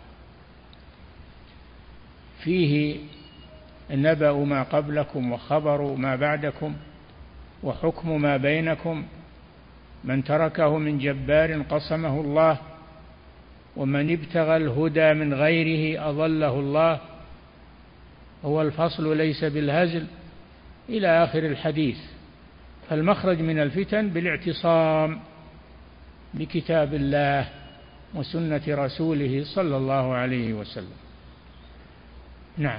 فيه نبأ ما قبلكم وخبر ما بعدكم وحكم ما بينكم. من تركه من جبار قصمه الله، ومن ابتغى الهدى من غيره أضله الله، هو الفصل ليس بالهزل، إلى آخر الحديث. فالمخرج من الفتن بالاعتصام بكتاب الله وسنة رسوله صلى الله عليه وسلم. نعم.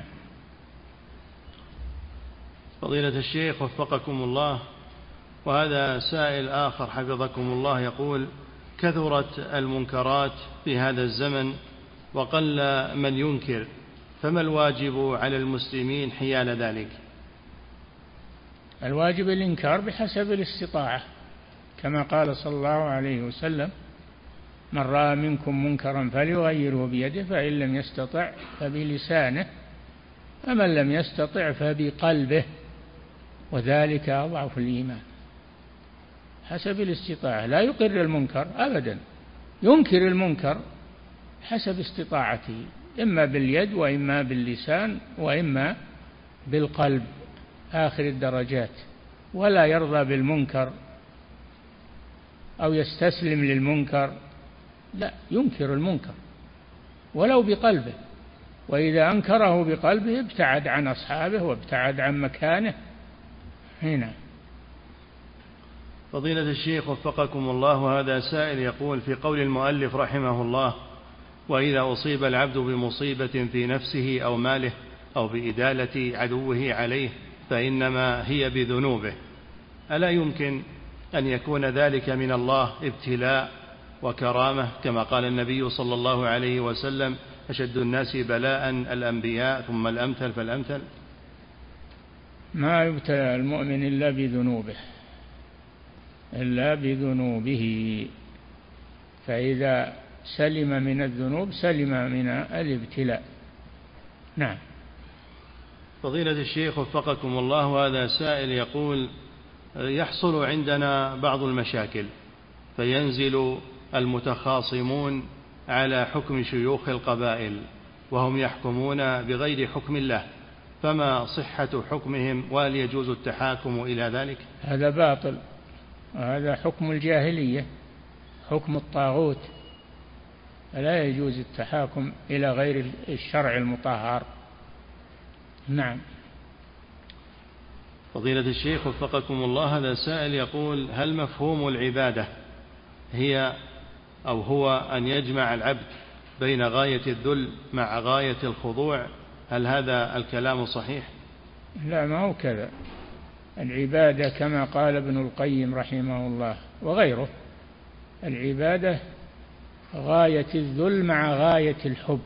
فضيلة الشيخ وفقكم الله، وهذا سائل آخر حفظكم الله يقول: كثرت المنكرات في هذا الزمن وقل من ينكر، فما الواجب على المسلمين حيال ذلك؟ الواجب الإنكار بحسب الاستطاعة، كما قال صلى الله عليه وسلم: من رأى منكم منكرا فليغيره بيده، فإن لم يستطع فبلسانه، فمن لم يستطع فبقلبه، وذلك أضعف الإيمان. حسب الاستطاعة، لا يقر المنكر أبدا، ينكر المنكر حسب استطاعته، إما باليد وإما باللسان وإما بالقلب، آخر الدرجات. ولا يرضى بالمنكر أو يستسلم للمنكر، لا، ينكر المنكر ولو بقلبه، وإذا أنكره بقلبه ابتعد عن أصحابه وابتعد عن مكانه. هنا. فضيلة الشيخ وفقكم الله، هذا سائل يقول: في قول المؤلف رحمه الله: وإذا أصيب العبد بمصيبة في نفسه أو ماله أو بإدالة عدوه عليه فإنما هي بذنوبه، ألا يمكن أن يكون ذلك من الله ابتلاء وكرامة، كما قال النبي صلى الله عليه وسلم: أشد الناس بلاء الأنبياء ثم الأمثل فالأمثل؟ ما يبتلى المؤمن إلا بذنوبه، إلا بذنوبه، فإذا سلم من الذنوب سلم من الابتلاء. نعم. فضيلة الشيخ وفقكم الله، هذا سائل يقول: يحصل عندنا بعض المشاكل فينزل المتخاصمون على حكم شيوخ القبائل وهم يحكمون بغير حكم الله، فما صحة حكمهم وهل يجوز التحاكم إلى ذلك؟ هذا باطل، وهذا حكم الجاهلية، حكم الطاغوت، لا يجوز التحاكم إلى غير الشرع المطهر. نعم. فضيلة الشيخ وفقكم الله، هذا سائل يقول: هل مفهوم العبادة هي أو هو أن يجمع العبد بين غاية الذل مع غاية الخضوع؟ هل هذا الكلام صحيح؟ لا، ما هو كذا. العبادة كما قال ابن القيم رحمه الله وغيره: العبادة غاية الذل مع غاية الحب،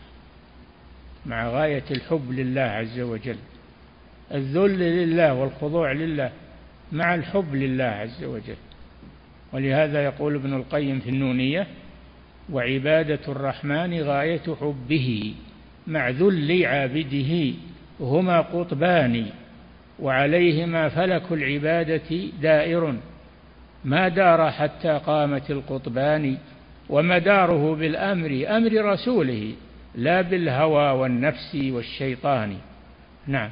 مع غاية الحب لله عز وجل. الذل لله والخضوع لله مع الحب لله عز وجل. ولهذا يقول ابن القيم في النونية: وعبادة الرحمن غاية حبه مع ذل عابده، هما قطبان وعليهما فلك العبادة دائر، ما دار حتى قامت القطبان، ومداره بالأمر أمر رسوله لا بالهوى والنفس والشيطان. نعم.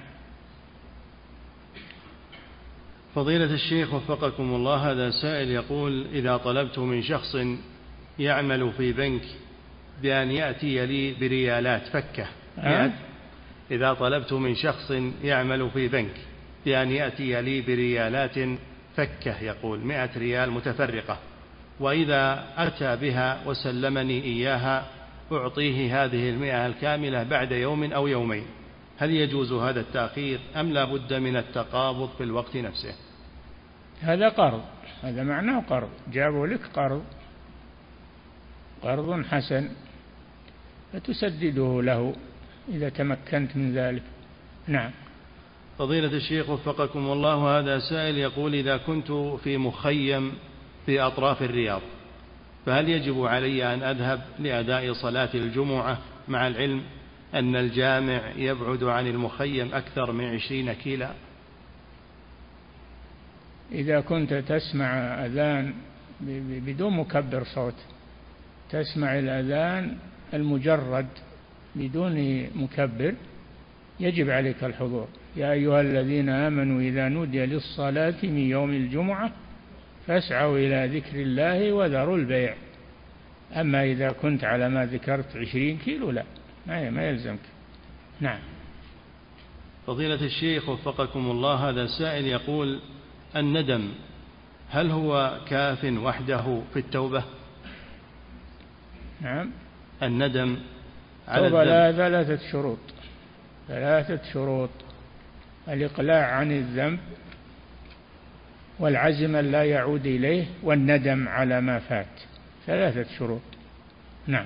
فضيلة الشيخ وفقكم الله، هذا سائل يقول: إذا طلبت من شخص يعمل في بنك بأن يأتي لي بريالات فكة أه؟ إذا طلبت من شخص يعمل في بنك بأن يأتي لي بريالات فكة، يقول مئة ريال متفرقة، وإذا أتى بها وسلمني إياها أعطيه هذه المئة الكاملة بعد يوم أو يومين، هل يجوز هذا التأخير أم لا بد من التقابض في الوقت نفسه؟ هذا قرض، هذا معناه قرض، جابوا لك قرض، قرض حسن فتسدده له إذا تمكنت من ذلك. نعم. فضيلة الشيخ وفقكم الله، هذا سائل يقول: إذا كنت في مخيم في أطراف الرياض فهل يجب علي أن أذهب لأداء صلاة الجمعة مع العلم أن الجامع يبعد عن المخيم أكثر من عشرين كيلا؟ إذا كنت تسمع أذان بدون مكبر صوت، تسمع الأذان المجرد بدون مكبر، يجب عليك الحضور. يا أيها الذين آمنوا إذا نودي للصلاة من يوم الجمعة فاسعوا إلى ذكر الله وذروا البيع. أما إذا كنت على ما ذكرت عشرين كيلو لا، ما يلزمك. نعم. فضيلة الشيخ وفقكم الله، هذا سائل يقول: الندم هل هو كاف وحده في التوبة؟ نعم. الندم على التوبة لها ثلاثة شروط، ثلاثة شروط: الإقلاع عن الذنب، والعزم أن لا يعود إليه، والندم على ما فات. ثلاثة شروط. نعم.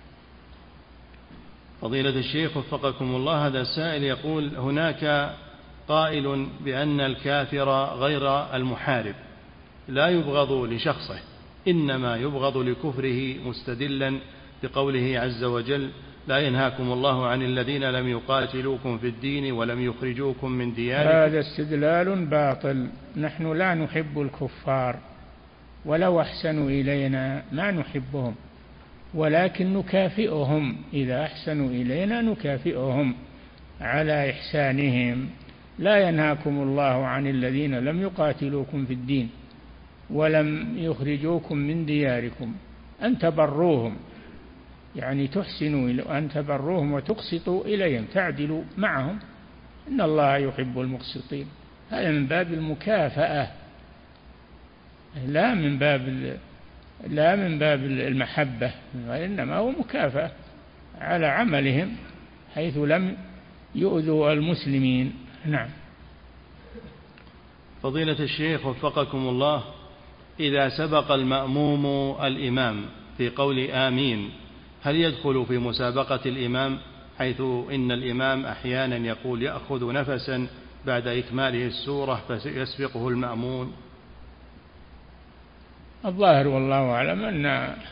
فضيلة الشيخ وفقكم الله، هذا سائل يقول: هناك قائل بأن الكافر غير المحارب لا يبغض لشخصه، إنما يبغض لكفره، مستدلا بقوله عز وجل: لا ينهاكم الله عن الذين لم يقاتلوكم في الدين ولم يخرجوكم من دياركم. هذا استدلال باطل. نحن لا نحب الكفار، ولو أحسنوا إلينا ما نحبهم، ولكن نكافئهم إذا أحسنوا إلينا، نكافئهم على إحسانهم. لا ينهاكم الله عن الذين لم يقاتلوكم في الدين ولم يخرجوكم من دياركم أن تبروهم، يعني تحسنوا، أن تبروهم وتقسطوا إليهم، تعدلوا معهم، إن الله يحب المقسطين. هذا من باب المكافأة، لا من باب لا من باب المحبة، وإنما هو مكافأة على عملهم حيث لم يؤذوا المسلمين. نعم. فضيلة الشيخ وفقكم الله، إذا سبق المأموم الإمام في قول آمين، هل يدخل في مسابقة الإمام، حيث إن الإمام أحيانا يقول يأخذ نفسا بعد إكماله السورة فيسبقه المأمون؟ الظاهر والله أعلم أن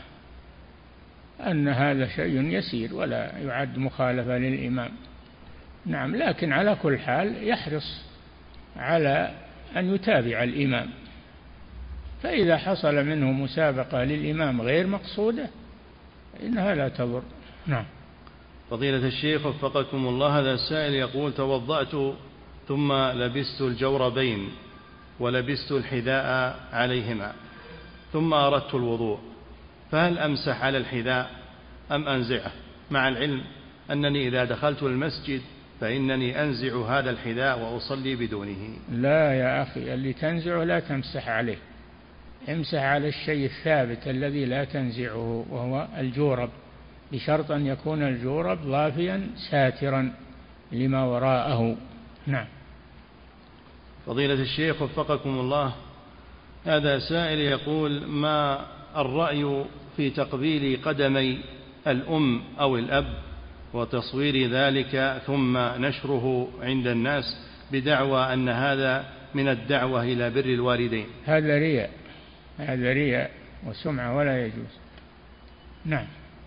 أن هذا شيء يسير ولا يعد مخالفة للإمام. نعم. لكن على كل حال يحرص على أن يتابع الإمام، فإذا حصل منه مسابقة للإمام غير مقصودة إنها لا تضر. نعم. فضيلة الشيخ وفقكم الله، هذا السائل يقول: توضأت ثم لبست الجوربين ولبست الحذاء عليهما، ثم أردت الوضوء، فهل أمسح على الحذاء أم أنزعه، مع العلم أنني إذا دخلت المسجد فإنني أنزع هذا الحذاء وأصلي بدونه؟ لا يا أخي، اللي تنزعه لا تمسح عليه، امسح على الشيء الثابت الذي لا تنزعه، وهو الجورب، بشرط أن يكون الجورب ضافيا ساترا لما وراءه. نعم. فضيلة الشيخ وفقكم الله، هذا سائل يقول: ما الرأي في تقبيل قدمي الأم أو الأب وتصوير ذلك ثم نشره عند الناس بدعوى أن هذا من الدعوة إلى بر الوالدين؟ هذا رياء، هذا رياء وسمعة ولا يجوز. نعم.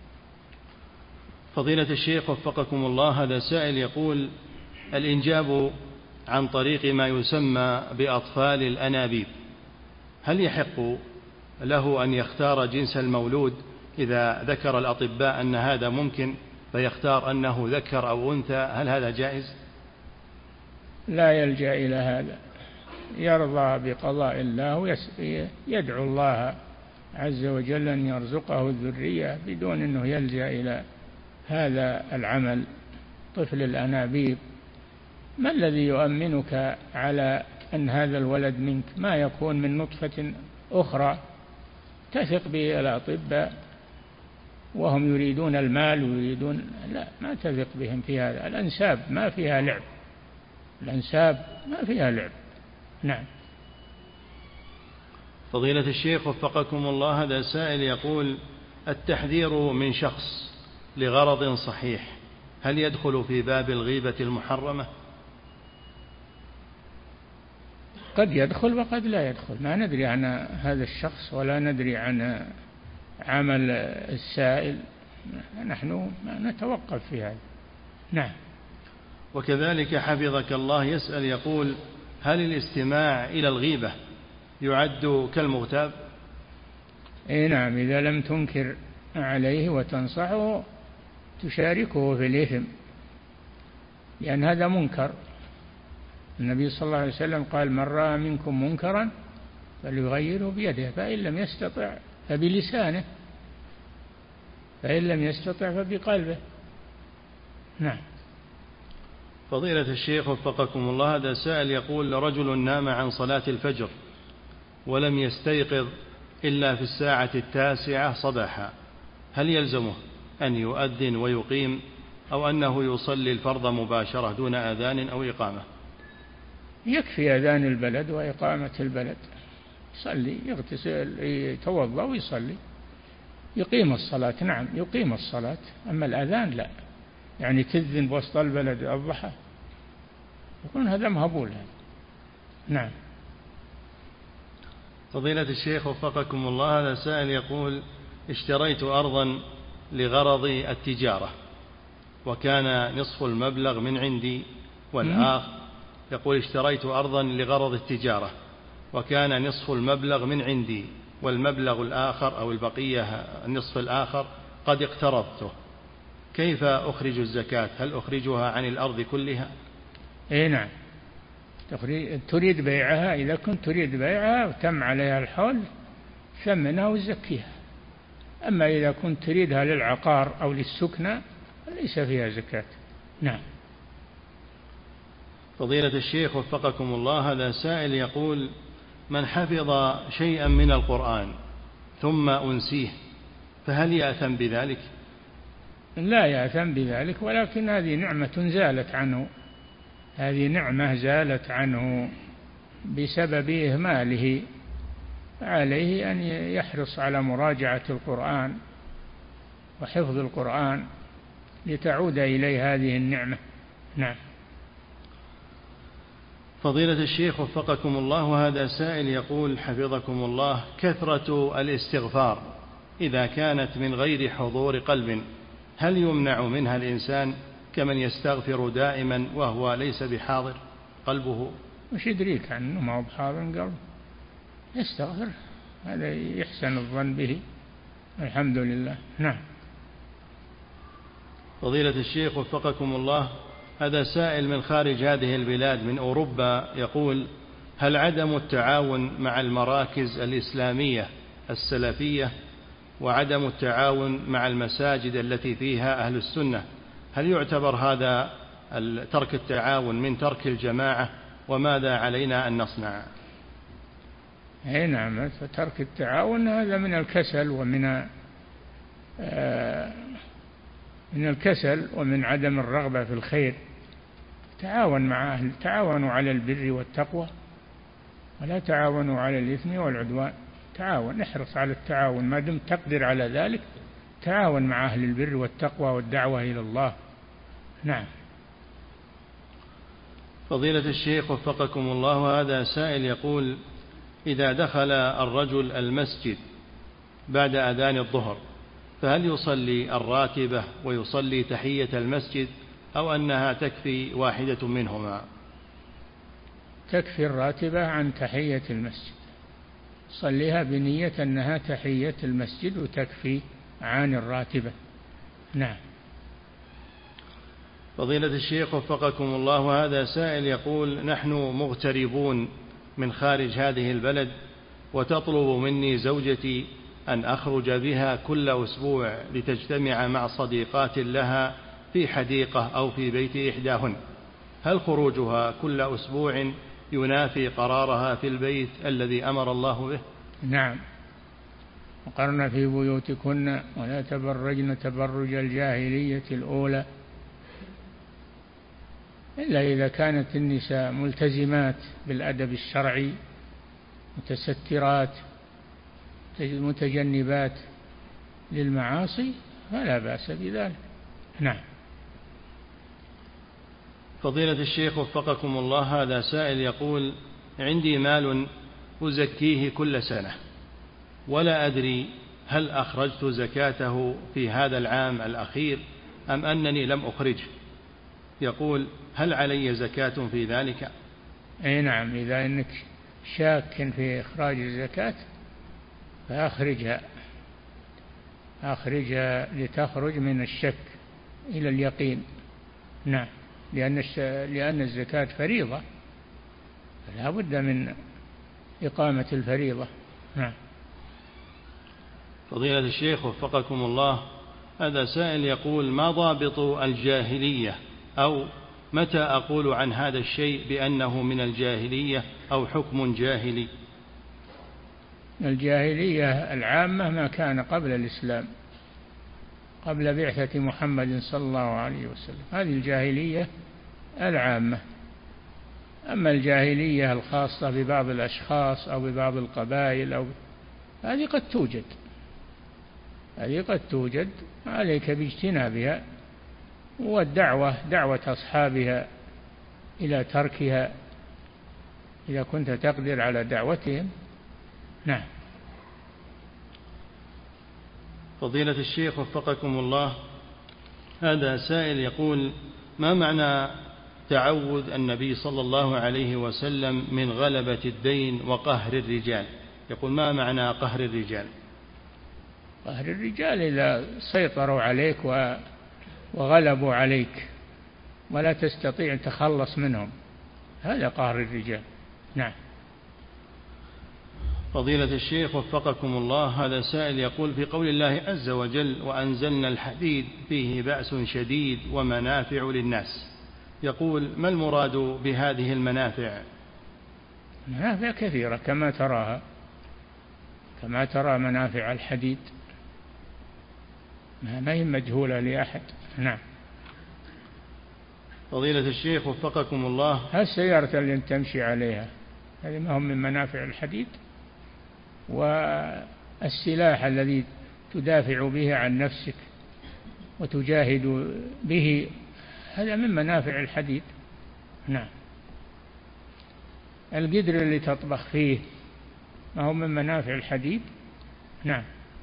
فضيلة الشيخ وفقكم الله، هذا سائل يقول: الإنجاب عن طريق ما يسمى بأطفال الأنابيب، هل يحق له أن يختار جنس المولود إذا ذكر الأطباء أن هذا ممكن، فيختار أنه ذكر أو أنثى؟ هل هذا جائز؟ لا يلجأ إلى هذا، يرضى بقضاء الله ويدعو الله عز وجل أن يرزقه الذرية بدون أنه يلجأ إلى هذا العمل. طفل الأنابيب، ما الذي يؤمنك على أن هذا الولد منك؟ ما يكون من نطفة أخرى. تثق بالأطباء وهم يريدون المال ويريدون، لا، ما تثق بهم في هذا. الأنساب ما فيها لعب، الأنساب ما فيها لعب. نعم. فضيلة الشيخ وفقكم الله، هذا سائل يقول: التحذير من شخص لغرض صحيح هل يدخل في باب الغيبة المحرمة؟ قد يدخل وقد لا يدخل، ما ندري عن هذا الشخص ولا ندري عن عمل السائل، نحن ما نتوقف في هذا. نعم. وكذلك حفظك الله يسأل يقول: هل الاستماع إلى الغيبة يعد كالمغتاب؟ اي نعم، إذا لم تنكر عليه وتنصحه تشاركه في الإثم. لأن هذا منكر. النبي صلى الله عليه وسلم قال: من رأى منكم منكرا فليغيره بيده، فإن لم يستطع فبلسانه، فإن لم يستطع فبقلبه. نعم. فضيلة الشيخ وفقكم الله، هذا سائل يقول: رجل نام عن صلاة الفجر ولم يستيقظ إلا في الساعة التاسعة صباحا، هل يلزمه أن يؤذن ويقيم أو أنه يصلي الفرض مباشرة دون آذان أو إقامة؟ يكفي أذان البلد وإقامة البلد، يصلي، يغتسل، يتوضأ ويصلي، يقيم الصلاة. نعم يقيم الصلاة، أما الأذان لا، يعني تذن بوسط البلد الضحى، يكون هذا مهبول هذا. نعم. فضيلة الشيخ وفقكم الله، هذا سائل يقول: اشتريت أرضا لغرض التجارة وكان نصف المبلغ من عندي والآخر يقول اشتريت أرضا لغرض التجارة وكان نصف المبلغ من عندي والمبلغ الآخر أو البقية النصف الآخر قد اقترضته، كيف أخرج الزكاة؟ هل أخرجها عن الأرض كلها؟ إيه نعم، تريد بيعها، إذا كنت تريد بيعها وتم عليها الحول ثمنها وزكيها. أما إذا كنت تريدها للعقار أو للسكنى ليس فيها زكاة. نعم. فضيلة الشيخ وفقكم الله، هذا سائل يقول: من حفظ شيئا من القرآن ثم أنسيه فهل يأثم بذلك؟ لا يأثم بذلك، ولكن هذه نعمة زالت عنه، هذه نعمة زالت عنه بسبب إهماله، عليه أن يحرص على مراجعة القرآن وحفظ القرآن لتعود إليه هذه النعمة. نعم. فضيلة الشيخ وفقكم الله، هذا سائل يقول: حفظكم الله، كثرة الاستغفار إذا كانت من غير حضور قلب هل يمنع منها الإنسان كمن يستغفر دائما وهو ليس بحاضر قلبه؟ وش يدريك عنه ما هو بحاضر قلبه؟ يستغفر، هذا يحسن الظن به. الحمد لله. نعم. فضيلة الشيخ وفقكم الله، هذا سائل من خارج هذه البلاد من أوروبا يقول: هل عدم التعاون مع المراكز الإسلامية السلفية وعدم التعاون مع المساجد التي فيها أهل السنة هل يعتبر هذا ترك التعاون من ترك الجماعة، وماذا علينا أن نصنع؟ أي نعم، فترك التعاون هذا من الكسل ومن آه من الكسل ومن عدم الرغبة في الخير. تعاون مع أهل، تعاونوا على البر والتقوى ولا تعاونوا على الإثم والعدوان. تعاون، احرص على التعاون ما دمت تقدر على ذلك، تعاون مع أهل البر والتقوى والدعوة إلى الله. نعم. فضيلة الشيخ وفقكم الله، هذا سائل يقول: إذا دخل الرجل المسجد بعد أذان الظهر فهل يصلي الراتبة ويصلي تحية المسجد أو أنها تكفي واحدة منهما؟ تكفي الراتبة عن تحية المسجد، صليها بنية أنها تحية المسجد وتكفي عن الراتبة. نعم. فضيلة الشيخ وفقكم الله، هذا سائل يقول: نحن مغتربون من خارج هذه البلد وتطلب مني زوجتي أن أخرج بها كل أسبوع لتجتمع مع صديقات لها في حديقة أو في بيت إحداهن، هل خروجها كل أسبوع ينافي قرارها في البيت الذي أمر الله به؟ نعم. وقرن في بيوتكن ولا تبرجن تبرج الجاهلية الأولى، إلا إذا كانت النساء ملتزمات بالأدب الشرعي متسترات متجنبات للمعاصي فلا بأس بذلك. نعم. فضيلة الشيخ وفقكم الله، هذا سائل يقول: عندي مال أزكيه كل سنة ولا أدري هل أخرجت زكاته في هذا العام الأخير أم أنني لم أخرجه، يقول: هل علي زكاة في ذلك؟ أي نعم، إذا أنك شاك في إخراج الزكاة فأخرجها، أخرجها لتخرج من الشك إلى اليقين. نعم. لأن لأن الزكاة فريضة، فلا بد من إقامة الفريضة. نعم. فضيلة الشيخ وفقكم الله، هذا سائل يقول: ما ضابط الجاهلية، أو متى أقول عن هذا الشيء بأنه من الجاهلية أو حكم جاهلي؟ الجاهلية العامة ما كان قبل الإسلام، قبل بعثة محمد صلى الله عليه وسلم، هذه الجاهلية العامة. أما الجاهلية الخاصة ببعض الأشخاص أو ببعض القبائل أو هذه قد توجد، هذه قد توجد، عليك باجتنابها والدعوة دعوة أصحابها إلى تركها إذا كنت تقدر على دعوتهم. نعم. فضيلة الشيخ وفقكم الله، هذا سائل يقول: ما معنى تعوذ النبي صلى الله عليه وسلم من غلبة الدين وقهر الرجال؟ يقول: ما معنى قهر الرجال؟ قهر الرجال إذا سيطروا عليك وغلبوا عليك ولا تستطيع أن تخلص منهم، هذا قهر الرجال. نعم. فضيلة الشيخ وفقكم الله، هذا سائل يقول: في قول الله عز وجل: وأنزلنا الحديد فيه بأس شديد ومنافع للناس، يقول: ما المراد بهذه المنافع؟ منافع كثيرة كما تراها، كما ترى منافع الحديد، ما هي مجهولة لأحد. نعم. فضيلة الشيخ وفقكم الله، هالسيارة اللي تمشي عليها هذه ما هم من منافع الحديد؟ والسلاح الذي تدافع به عن نفسك وتجاهد به هذا من منافع الحديد. نعم. القدر اللي تطبخ فيه ما هو من منافع الحديد؟ نعم.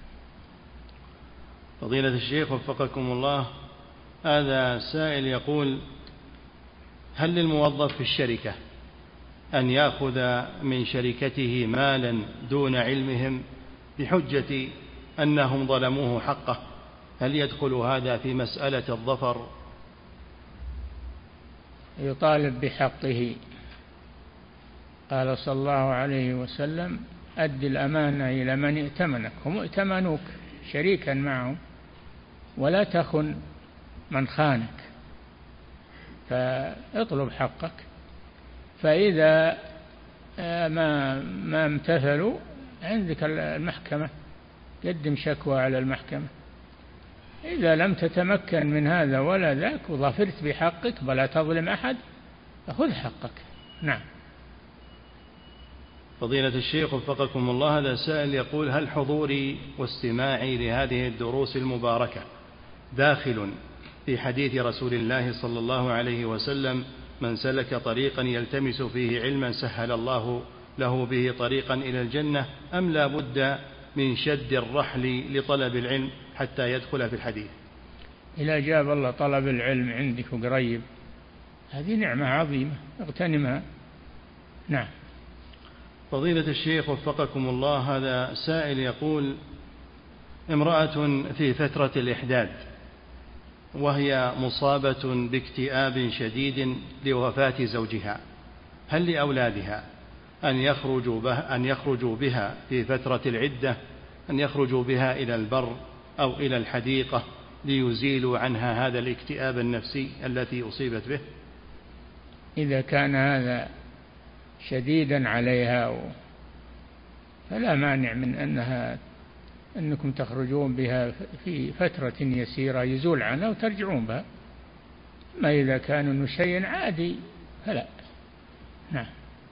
فضيلة الشيخ وفقكم الله، هذا سائل يقول: هل للموظف في الشركة أن يأخذ من شركته مالا دون علمهم بحجة أنهم ظلموه حقه؟ هل يدخل هذا في مسألة الظفر؟ يطالب بحقه. قال صلى الله عليه وسلم: أد الأمانة إلى من ائتمنك، هم ائتمنوك شريكا معهم، ولا تخن من خانك، فاطلب حقك. فإذا ما ما امتثلوا عندك المحكمة، قدم شكوى على المحكمة. إذا لم تتمكن من هذا ولا ذاك وظفرت بحقك ولا تظلم أحد فخذ حقك. نعم. فضيلة الشيخ وفقكم الله، هذا سائل يقول: هل حضوري واستماعي لهذه الدروس المباركة داخل في حديث رسول الله صلى الله عليه وسلم: من سلك طريقا يلتمس فيه علما سهل الله له به طريقا إلى الجنة، أم لا بد من شد الرحل لطلب العلم حتى يدخل في الحديث؟ إذا جاب الله طلب العلم عندك وقريب هذه نعمة عظيمة اغتنمها. نعم. فضيلة الشيخ وفقكم الله، هذا سائل يقول: امرأة في فترة الإحداد وهي مصابة باكتئاب شديد لوفاة زوجها، هل لأولادها أن يخرجوا بها, أن يخرجوا بها في فترة العدة أن يخرجوا بها إلى البر أو إلى الحديقة ليزيلوا عنها هذا الاكتئاب النفسي التي أصيبت به؟ إذا كان هذا شديدا عليها فلا مانع من أنها أنكم تخرجون بها في فترة يسيرة يزول عنها وترجعون بها. ما إذا كان إنه شيء عادي فلا. نعم.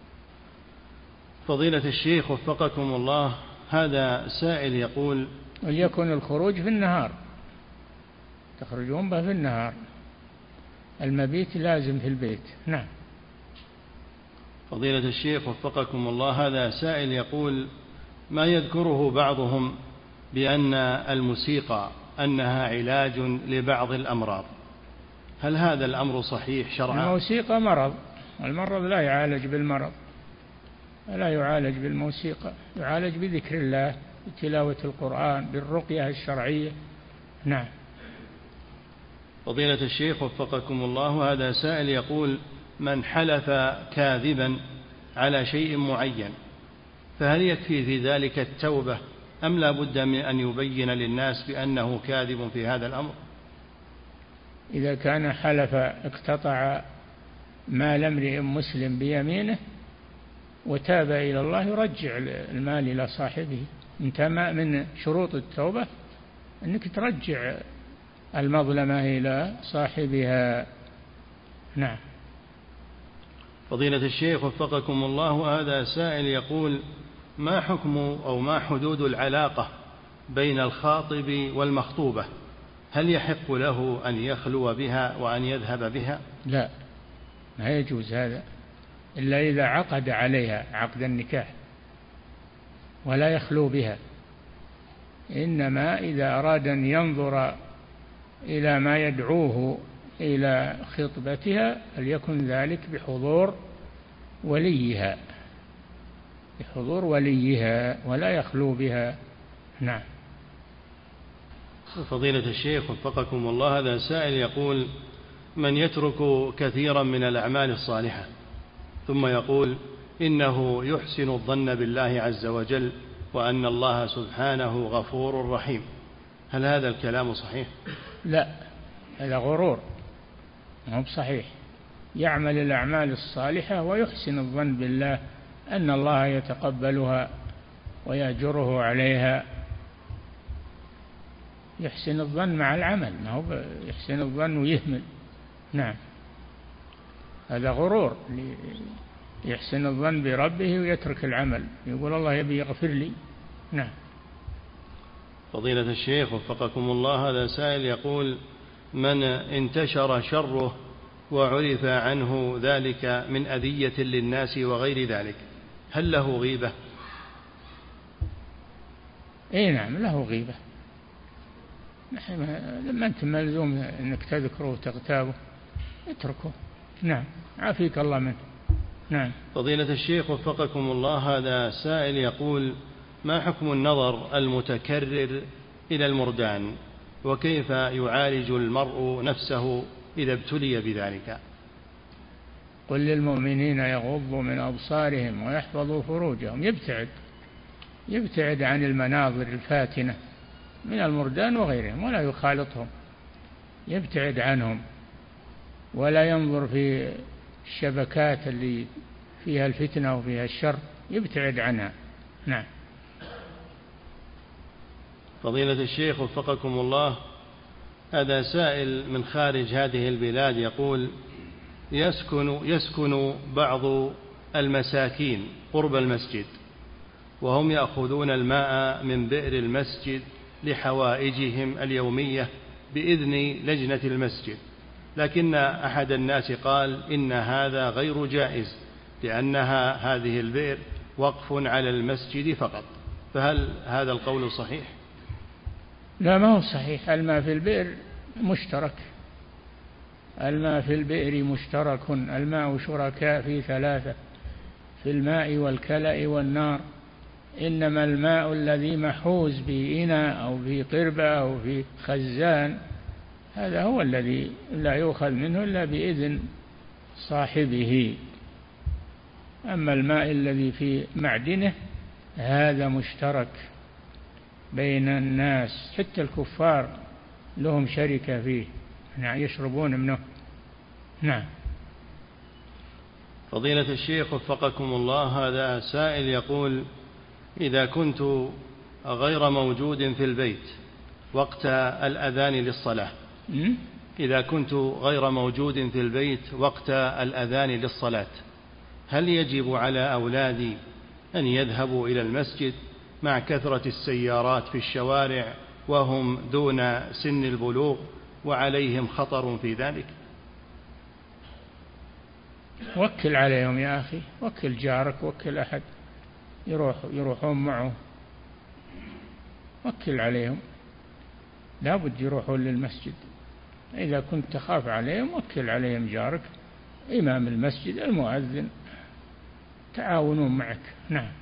فضيلة الشيخ وفقكم الله، هذا سائل يقول: وليكن الخروج في النهار، تخرجون بها في النهار، المبيت لازم في البيت. نعم. فضيلة الشيخ وفقكم الله، هذا سائل يقول: ما يذكره بعضهم بأن الموسيقى أنها علاج لبعض الأمراض، هل هذا الأمر صحيح شرعا؟ الموسيقى مرض، المرض لا يعالج بالمرض، لا يعالج بالموسيقى، يعالج بذكر الله، بتلاوة القرآن، بالرقية الشرعية. نعم. فضيلة الشيخ وفقكم الله، هذا سائل يقول: من حلف كاذبا على شيء معين فهل يكفي في ذلك التوبة أم لا بد من أن يبين للناس بأنه كاذب في هذا الأمر؟ إذا كان حلف اقتطع مال امرئ مسلم بيمينه وتاب إلى الله يرجع المال إلى صاحبه. انت من شروط التوبة أنك ترجع المظلمة إلى صاحبها. نعم. فضيلة الشيخ وفقكم الله، هذا سائل يقول: ما حكم أو ما حدود العلاقة بين الخاطب والمخطوبة؟ هل يحق له أن يخلو بها وأن يذهب بها؟ لا، ما يجوز هذا إلا إذا عقد عليها عقد النكاح، ولا يخلو بها. إنما إذا أراد أن ينظر إلى ما يدعوه إلى خطبتها فليكن ذلك بحضور وليها، بحضور وليها، ولا يخلو بها. نعم. فضيلة الشيخ وفقكم الله، هذا سائل يقول: من يترك كثيرا من الأعمال الصالحة ثم يقول إنه يحسن الظن بالله عز وجل وأن الله سبحانه غفور رحيم، هل هذا الكلام صحيح؟ لا، هذا غرور، ما هو صحيح. يعمل الأعمال الصالحة ويحسن الظن بالله أن الله يتقبلها ويأجره عليها. يحسن الظن مع العمل، ما هو يحسن الظن ويهمل. نعم، هذا غرور، يحسن الظن بربه ويترك العمل، يقول الله يبي يغفر لي. نعم. فضيلة الشيخ وفقكم الله، هذا سائل يقول: من انتشر شره وعرف عنه ذلك من أذية للناس وغير ذلك هل له غيبة؟ اي نعم، له غيبة. لما أنت ملزوم أنك تذكره وتغتابه اتركه. نعم، عافيك الله منه. نعم. فضيلة الشيخ وفقكم الله، هذا سائل يقول: ما حكم النظر المتكرر إلى المردان وكيف يعالج المرء نفسه إذا ابتلي بذلك؟ قل للمؤمنين يغضوا من أبصارهم ويحفظوا فروجهم. يبتعد يبتعد عن المناظر الفاتنة من المردان وغيرهم ولا يخالطهم، يبتعد عنهم، ولا ينظر في الشبكات اللي فيها الفتنة وفيها الشر، يبتعد عنها. نعم. فضيلة الشيخ وفقكم الله، هذا سائل من خارج هذه البلاد يقول: يسكن, يسكن بعض المساكين قرب المسجد وهم يأخذون الماء من بئر المسجد لحوائجهم اليومية بإذن لجنة المسجد، لكن أحد الناس قال إن هذا غير جائز لأنها هذه البئر وقف على المسجد فقط، فهل هذا القول صحيح؟ لا، ما هو صحيح. الماء في البئر مشترك، الماء في البئر مشترك، الماء شركاء في ثلاثة: في الماء والكلأ والنار. إنما الماء الذي محوز بإناء أو في قربة أو في خزان هذا هو الذي لا يؤخذ منه إلا بإذن صاحبه. أما الماء الذي في معدنه هذا مشترك بين الناس، حتى الكفار لهم شركة فيه، يعني يشربون منه. نعم. فضيلة الشيخ وفقكم الله، هذا سائل يقول: إذا كنت غير موجود في البيت وقت الأذان للصلاة إذا كنت غير موجود في البيت وقت الأذان للصلاة هل يجب على أولادي أن يذهبوا إلى المسجد مع كثرة السيارات في الشوارع وهم دون سن البلوغ وعليهم خطر في ذلك؟ وكل عليهم يا أخي، وكل جارك، وكل أحد يروح يروحون معه، وكل عليهم، لا بد يروحون للمسجد. إذا كنت تخاف عليهم وكل عليهم جارك، إمام المسجد، المؤذن، تعاونون معك. نعم.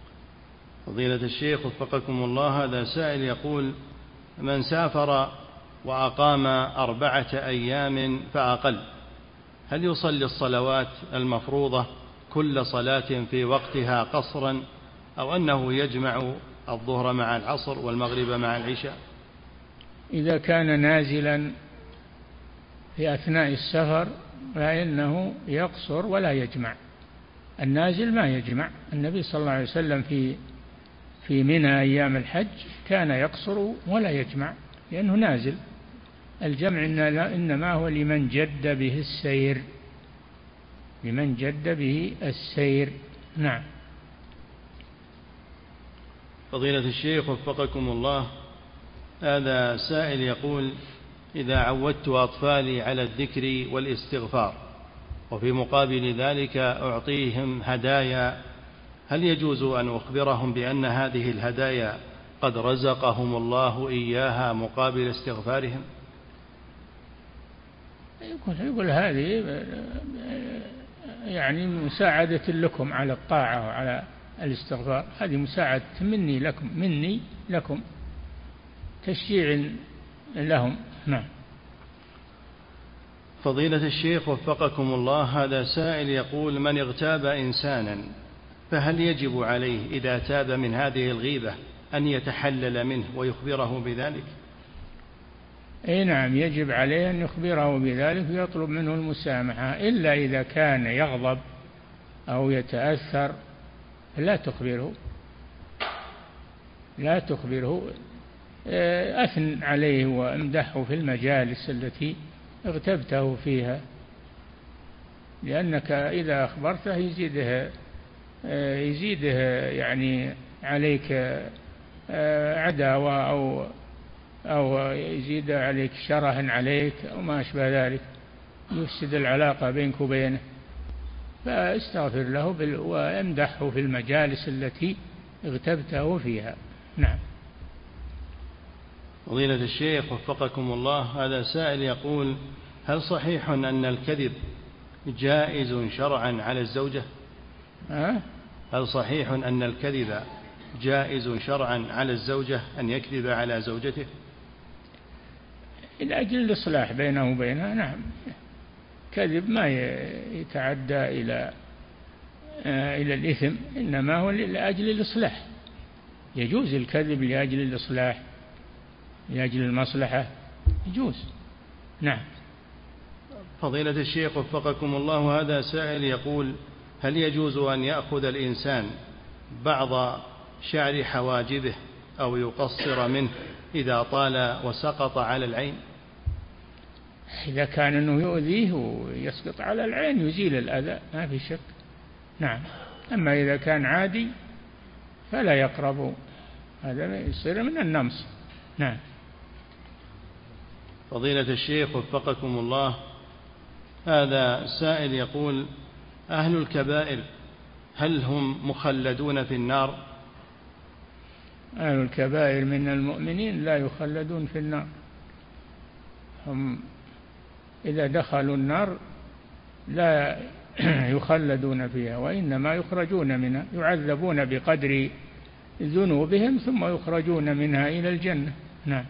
فضيلة الشيخ وفقكم الله، هذا سائل يقول: من سافر وأقام أربعة أيام فأقل، هل يصلي الصلوات المفروضة كل صلاة في وقتها قصرا، أو أنه يجمع الظهر مع العصر والمغرب مع العشاء؟ إذا كان نازلا في أثناء السفر فإنه يقصر ولا يجمع. النازل ما يجمع. النبي صلى الله عليه وسلم في في منى أيام الحج كان يقصر ولا يجمع لأنه نازل. الجمع إنما هو لمن جد به السير، لمن جد به السير. نعم. فضيلة الشيخ وفقكم الله، هذا سائل يقول: إذا عودت أطفالي على الذكر والاستغفار وفي مقابل ذلك أعطيهم هدايا، هل يجوز أن أخبرهم بأن هذه الهدايا قد رزقهم الله إياها مقابل استغفارهم؟ يقول, يقول هذه يعني مساعدة لكم على الطاعة وعلى الاستغفار، هذه مساعدة مني لكم مني لكم تشجيع لهم. نعم. فضيلة الشيخ وفقكم الله، هذا سائل يقول: من اغتاب إنسانا فهل يجب عليه إذا تاب من هذه الغيبة أن يتحلل منه ويخبره بذلك؟ أي نعم، يجب عليه أن يخبره بذلك ويطلب منه المسامحة، إلا إذا كان يغضب أو يتأثر لا تخبره، لا تخبره. أثن عليه وامدحه في المجالس التي اغتبته فيها، لأنك إذا أخبرته يزيده يزيده يعني عليك عداوة أو أو يزيد عليك شرها عليك أو ما أشبه ذلك، يفسد العلاقة بينك وبينه. فاستغفر له وامدحه في المجالس التي اغتبته فيها. نعم. فضيلة الشيخ وفقكم الله، هذا سائل يقول: هل صحيح أن الكذب جائز شرعا على الزوجة؟ أه؟ هل صحيح أن الكذب جائز شرعا على الزوجة، أن يكذب على زوجته؟ لأجل الإصلاح بينه وبينها. نعم. كذب ما يتعدى إلى إلى الإثم، إنما هو لأجل الإصلاح. يجوز الكذب لأجل الإصلاح، لأجل المصلحة يجوز. نعم. فضيلة الشيخ وفقكم الله، هذا سائل يقول: هل يجوز أن يأخذ الإنسان بعض شعر حواجبه أو يقصر منه إذا طال وسقط على العين؟ إذا كان أنه يؤذيه ويسقط على العين يزيل الأذى ما في شك. نعم. أما إذا كان عادي فلا يقرب، هذا يصير من النمص. نعم. فضيلة الشيخ وفقكم الله، هذا سائل يقول: أهل الكبائر هل هم مخلدون في النار؟ أهل الكبائر من المؤمنين لا يخلدون في النار، هم إذا دخلوا النار لا يخلدون فيها، وإنما يخرجون منها، يعذبون بقدر ذنوبهم ثم يخرجون منها إلى الجنة. نعم.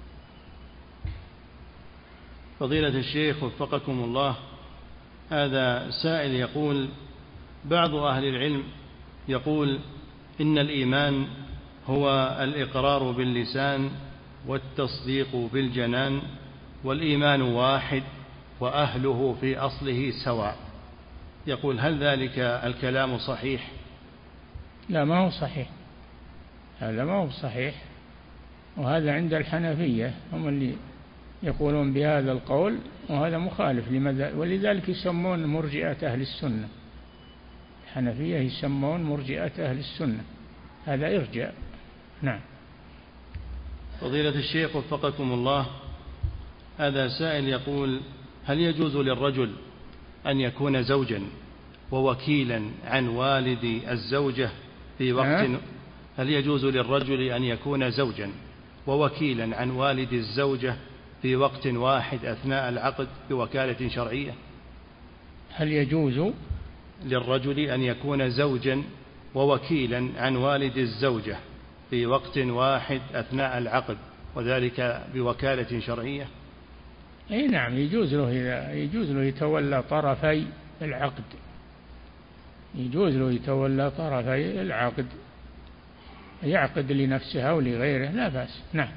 فضيلة الشيخ وفقكم الله، هذا سائل يقول: بعض أهل العلم يقول إن الإيمان هو الإقرار باللسان والتصديق بالجنان، والإيمان واحد وأهله في أصله سواء. يقول: هل ذلك الكلام صحيح؟ لا، ما هو صحيح، هذا ما هو صحيح، وهذا عند الحنفية هم اللي يقولون بهذا القول، وهذا مخالف لمذهب، ولذلك يسمون مرجئة أهل السنة. الحنفية يسمون مرجئة أهل السنة، هذا إرجاء. نعم. فضيلة الشيخ وفقكم الله، هذا سائل يقول: هل يجوز للرجل أن يكون زوجا ووكيلا عن والد الزوجة في وقت هل يجوز للرجل أن يكون زوجا ووكيلا عن والد الزوجة في وقت واحد أثناء العقد بوكالة شرعية؟ هل يجوز للرجل أن يكون زوجا ووكيلا عن والد الزوجة في وقت واحد أثناء العقد وذلك بوكالة شرعية؟ أي نعم، يجوز له يجوز له يتولى طرفي العقد، يجوز له يتولى طرفي العقد، يعقد لنفسه أو لغيره لا بأس. نعم.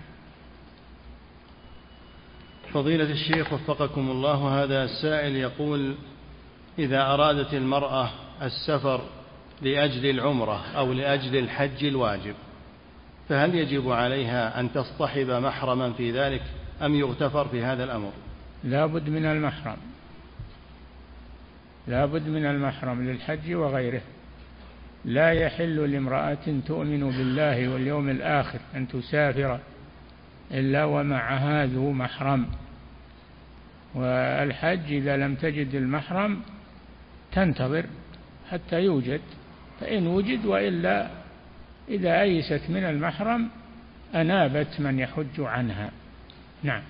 فضيلة الشيخ وفقكم الله، هذا السائل يقول: إذا أرادت المرأة السفر لأجل العمرة أو لأجل الحج الواجب، فهل يجب عليها أن تصطحب محرما في ذلك أم يغتفر في هذا الأمر؟ لا بد من المحرم، لا بد من المحرم للحج وغيره. لا يحل لامرأة تؤمن بالله واليوم الآخر أن تسافر إلا ومعها ذو محرم. والحج إذا لم تجد المحرم تنتظر حتى يوجد، فإن وجد، وإلا إذا أيست من المحرم أنابت من يحج عنها. نعم.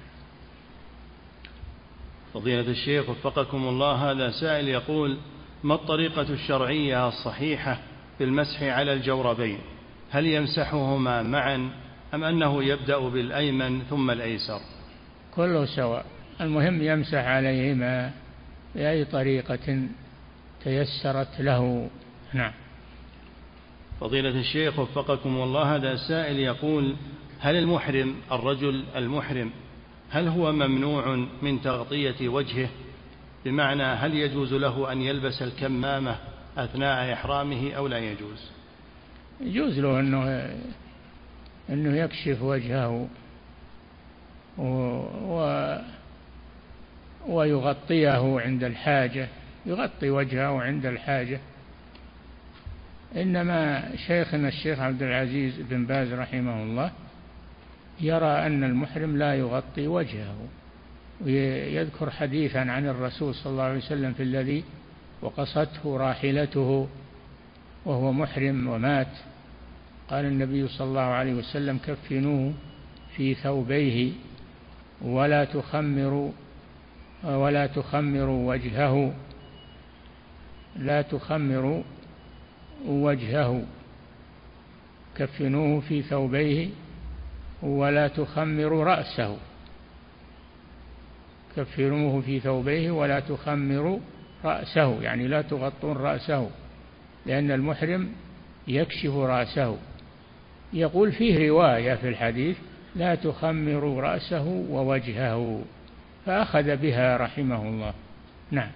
فضيلة الشيخ وفقكم الله، هذا سائل يقول: ما الطريقة الشرعية الصحيحة في المسح على الجوربين؟ هل يمسحهما معا أم أنه يبدأ بالأيمن ثم الأيسر؟ كله سواء، المهم يمسح عليهما بأي طريقة تيسرت له. نعم. فضيلة الشيخ وفقكم الله، هذا سائل يقول: هل المحرم الرجل المحرم هل هو ممنوع من تغطية وجهه؟ بمعنى هل يجوز له أن يلبس الكمامة أثناء إحرامه أو لا يجوز؟ يجوز له أنه, أنه يكشف وجهه و... و... ويغطيه عند الحاجة، يغطي وجهه عند الحاجة. إنما شيخنا الشيخ عبد العزيز بن باز رحمه الله يرى أن المحرم لا يغطي وجهه، ويذكر حديثا عن الرسول صلى الله عليه وسلم في الذي وقصته راحلته وهو محرم ومات، قال النبي صلى الله عليه وسلم: كفنوه في ثوبيه ولا تخمروا ولا تخمروا وجهه لا تخمروا وجهه كفنوه في ثوبيه ولا تخمروا رأسه كفنوه في ثوبيه ولا تخمروا رأسه، يعني لا تغطون رأسه، لأن المحرم يكشف رأسه. يقول فيه رواية في الحديث: لا تخمروا رأسه ووجهه، فأخذ بها رحمه الله. نعم.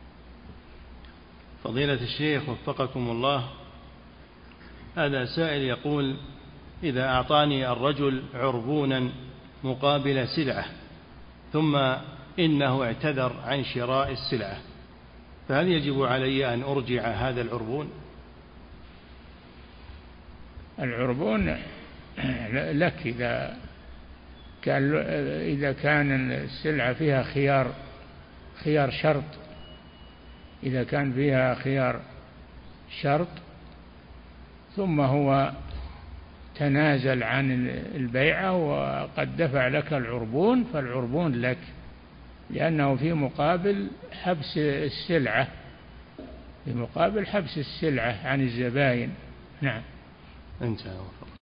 فضيلة الشيخ وفقكم الله، هذا سائل يقول: إذا أعطاني الرجل عربونا مقابل سلعة ثم إنه اعتذر عن شراء السلعة، فهل يجب علي أن أرجع هذا العربون؟ العربون لك إذا كان إذا كان السلعة فيها خيار خيار شرط، إذا كان فيها خيار شرط ثم هو تنازل عن البيعة وقد دفع لك العربون، فالعربون لك، لأنه في مقابل حبس السلعة في مقابل حبس السلعة عن الزبائن. نعم. انتهى.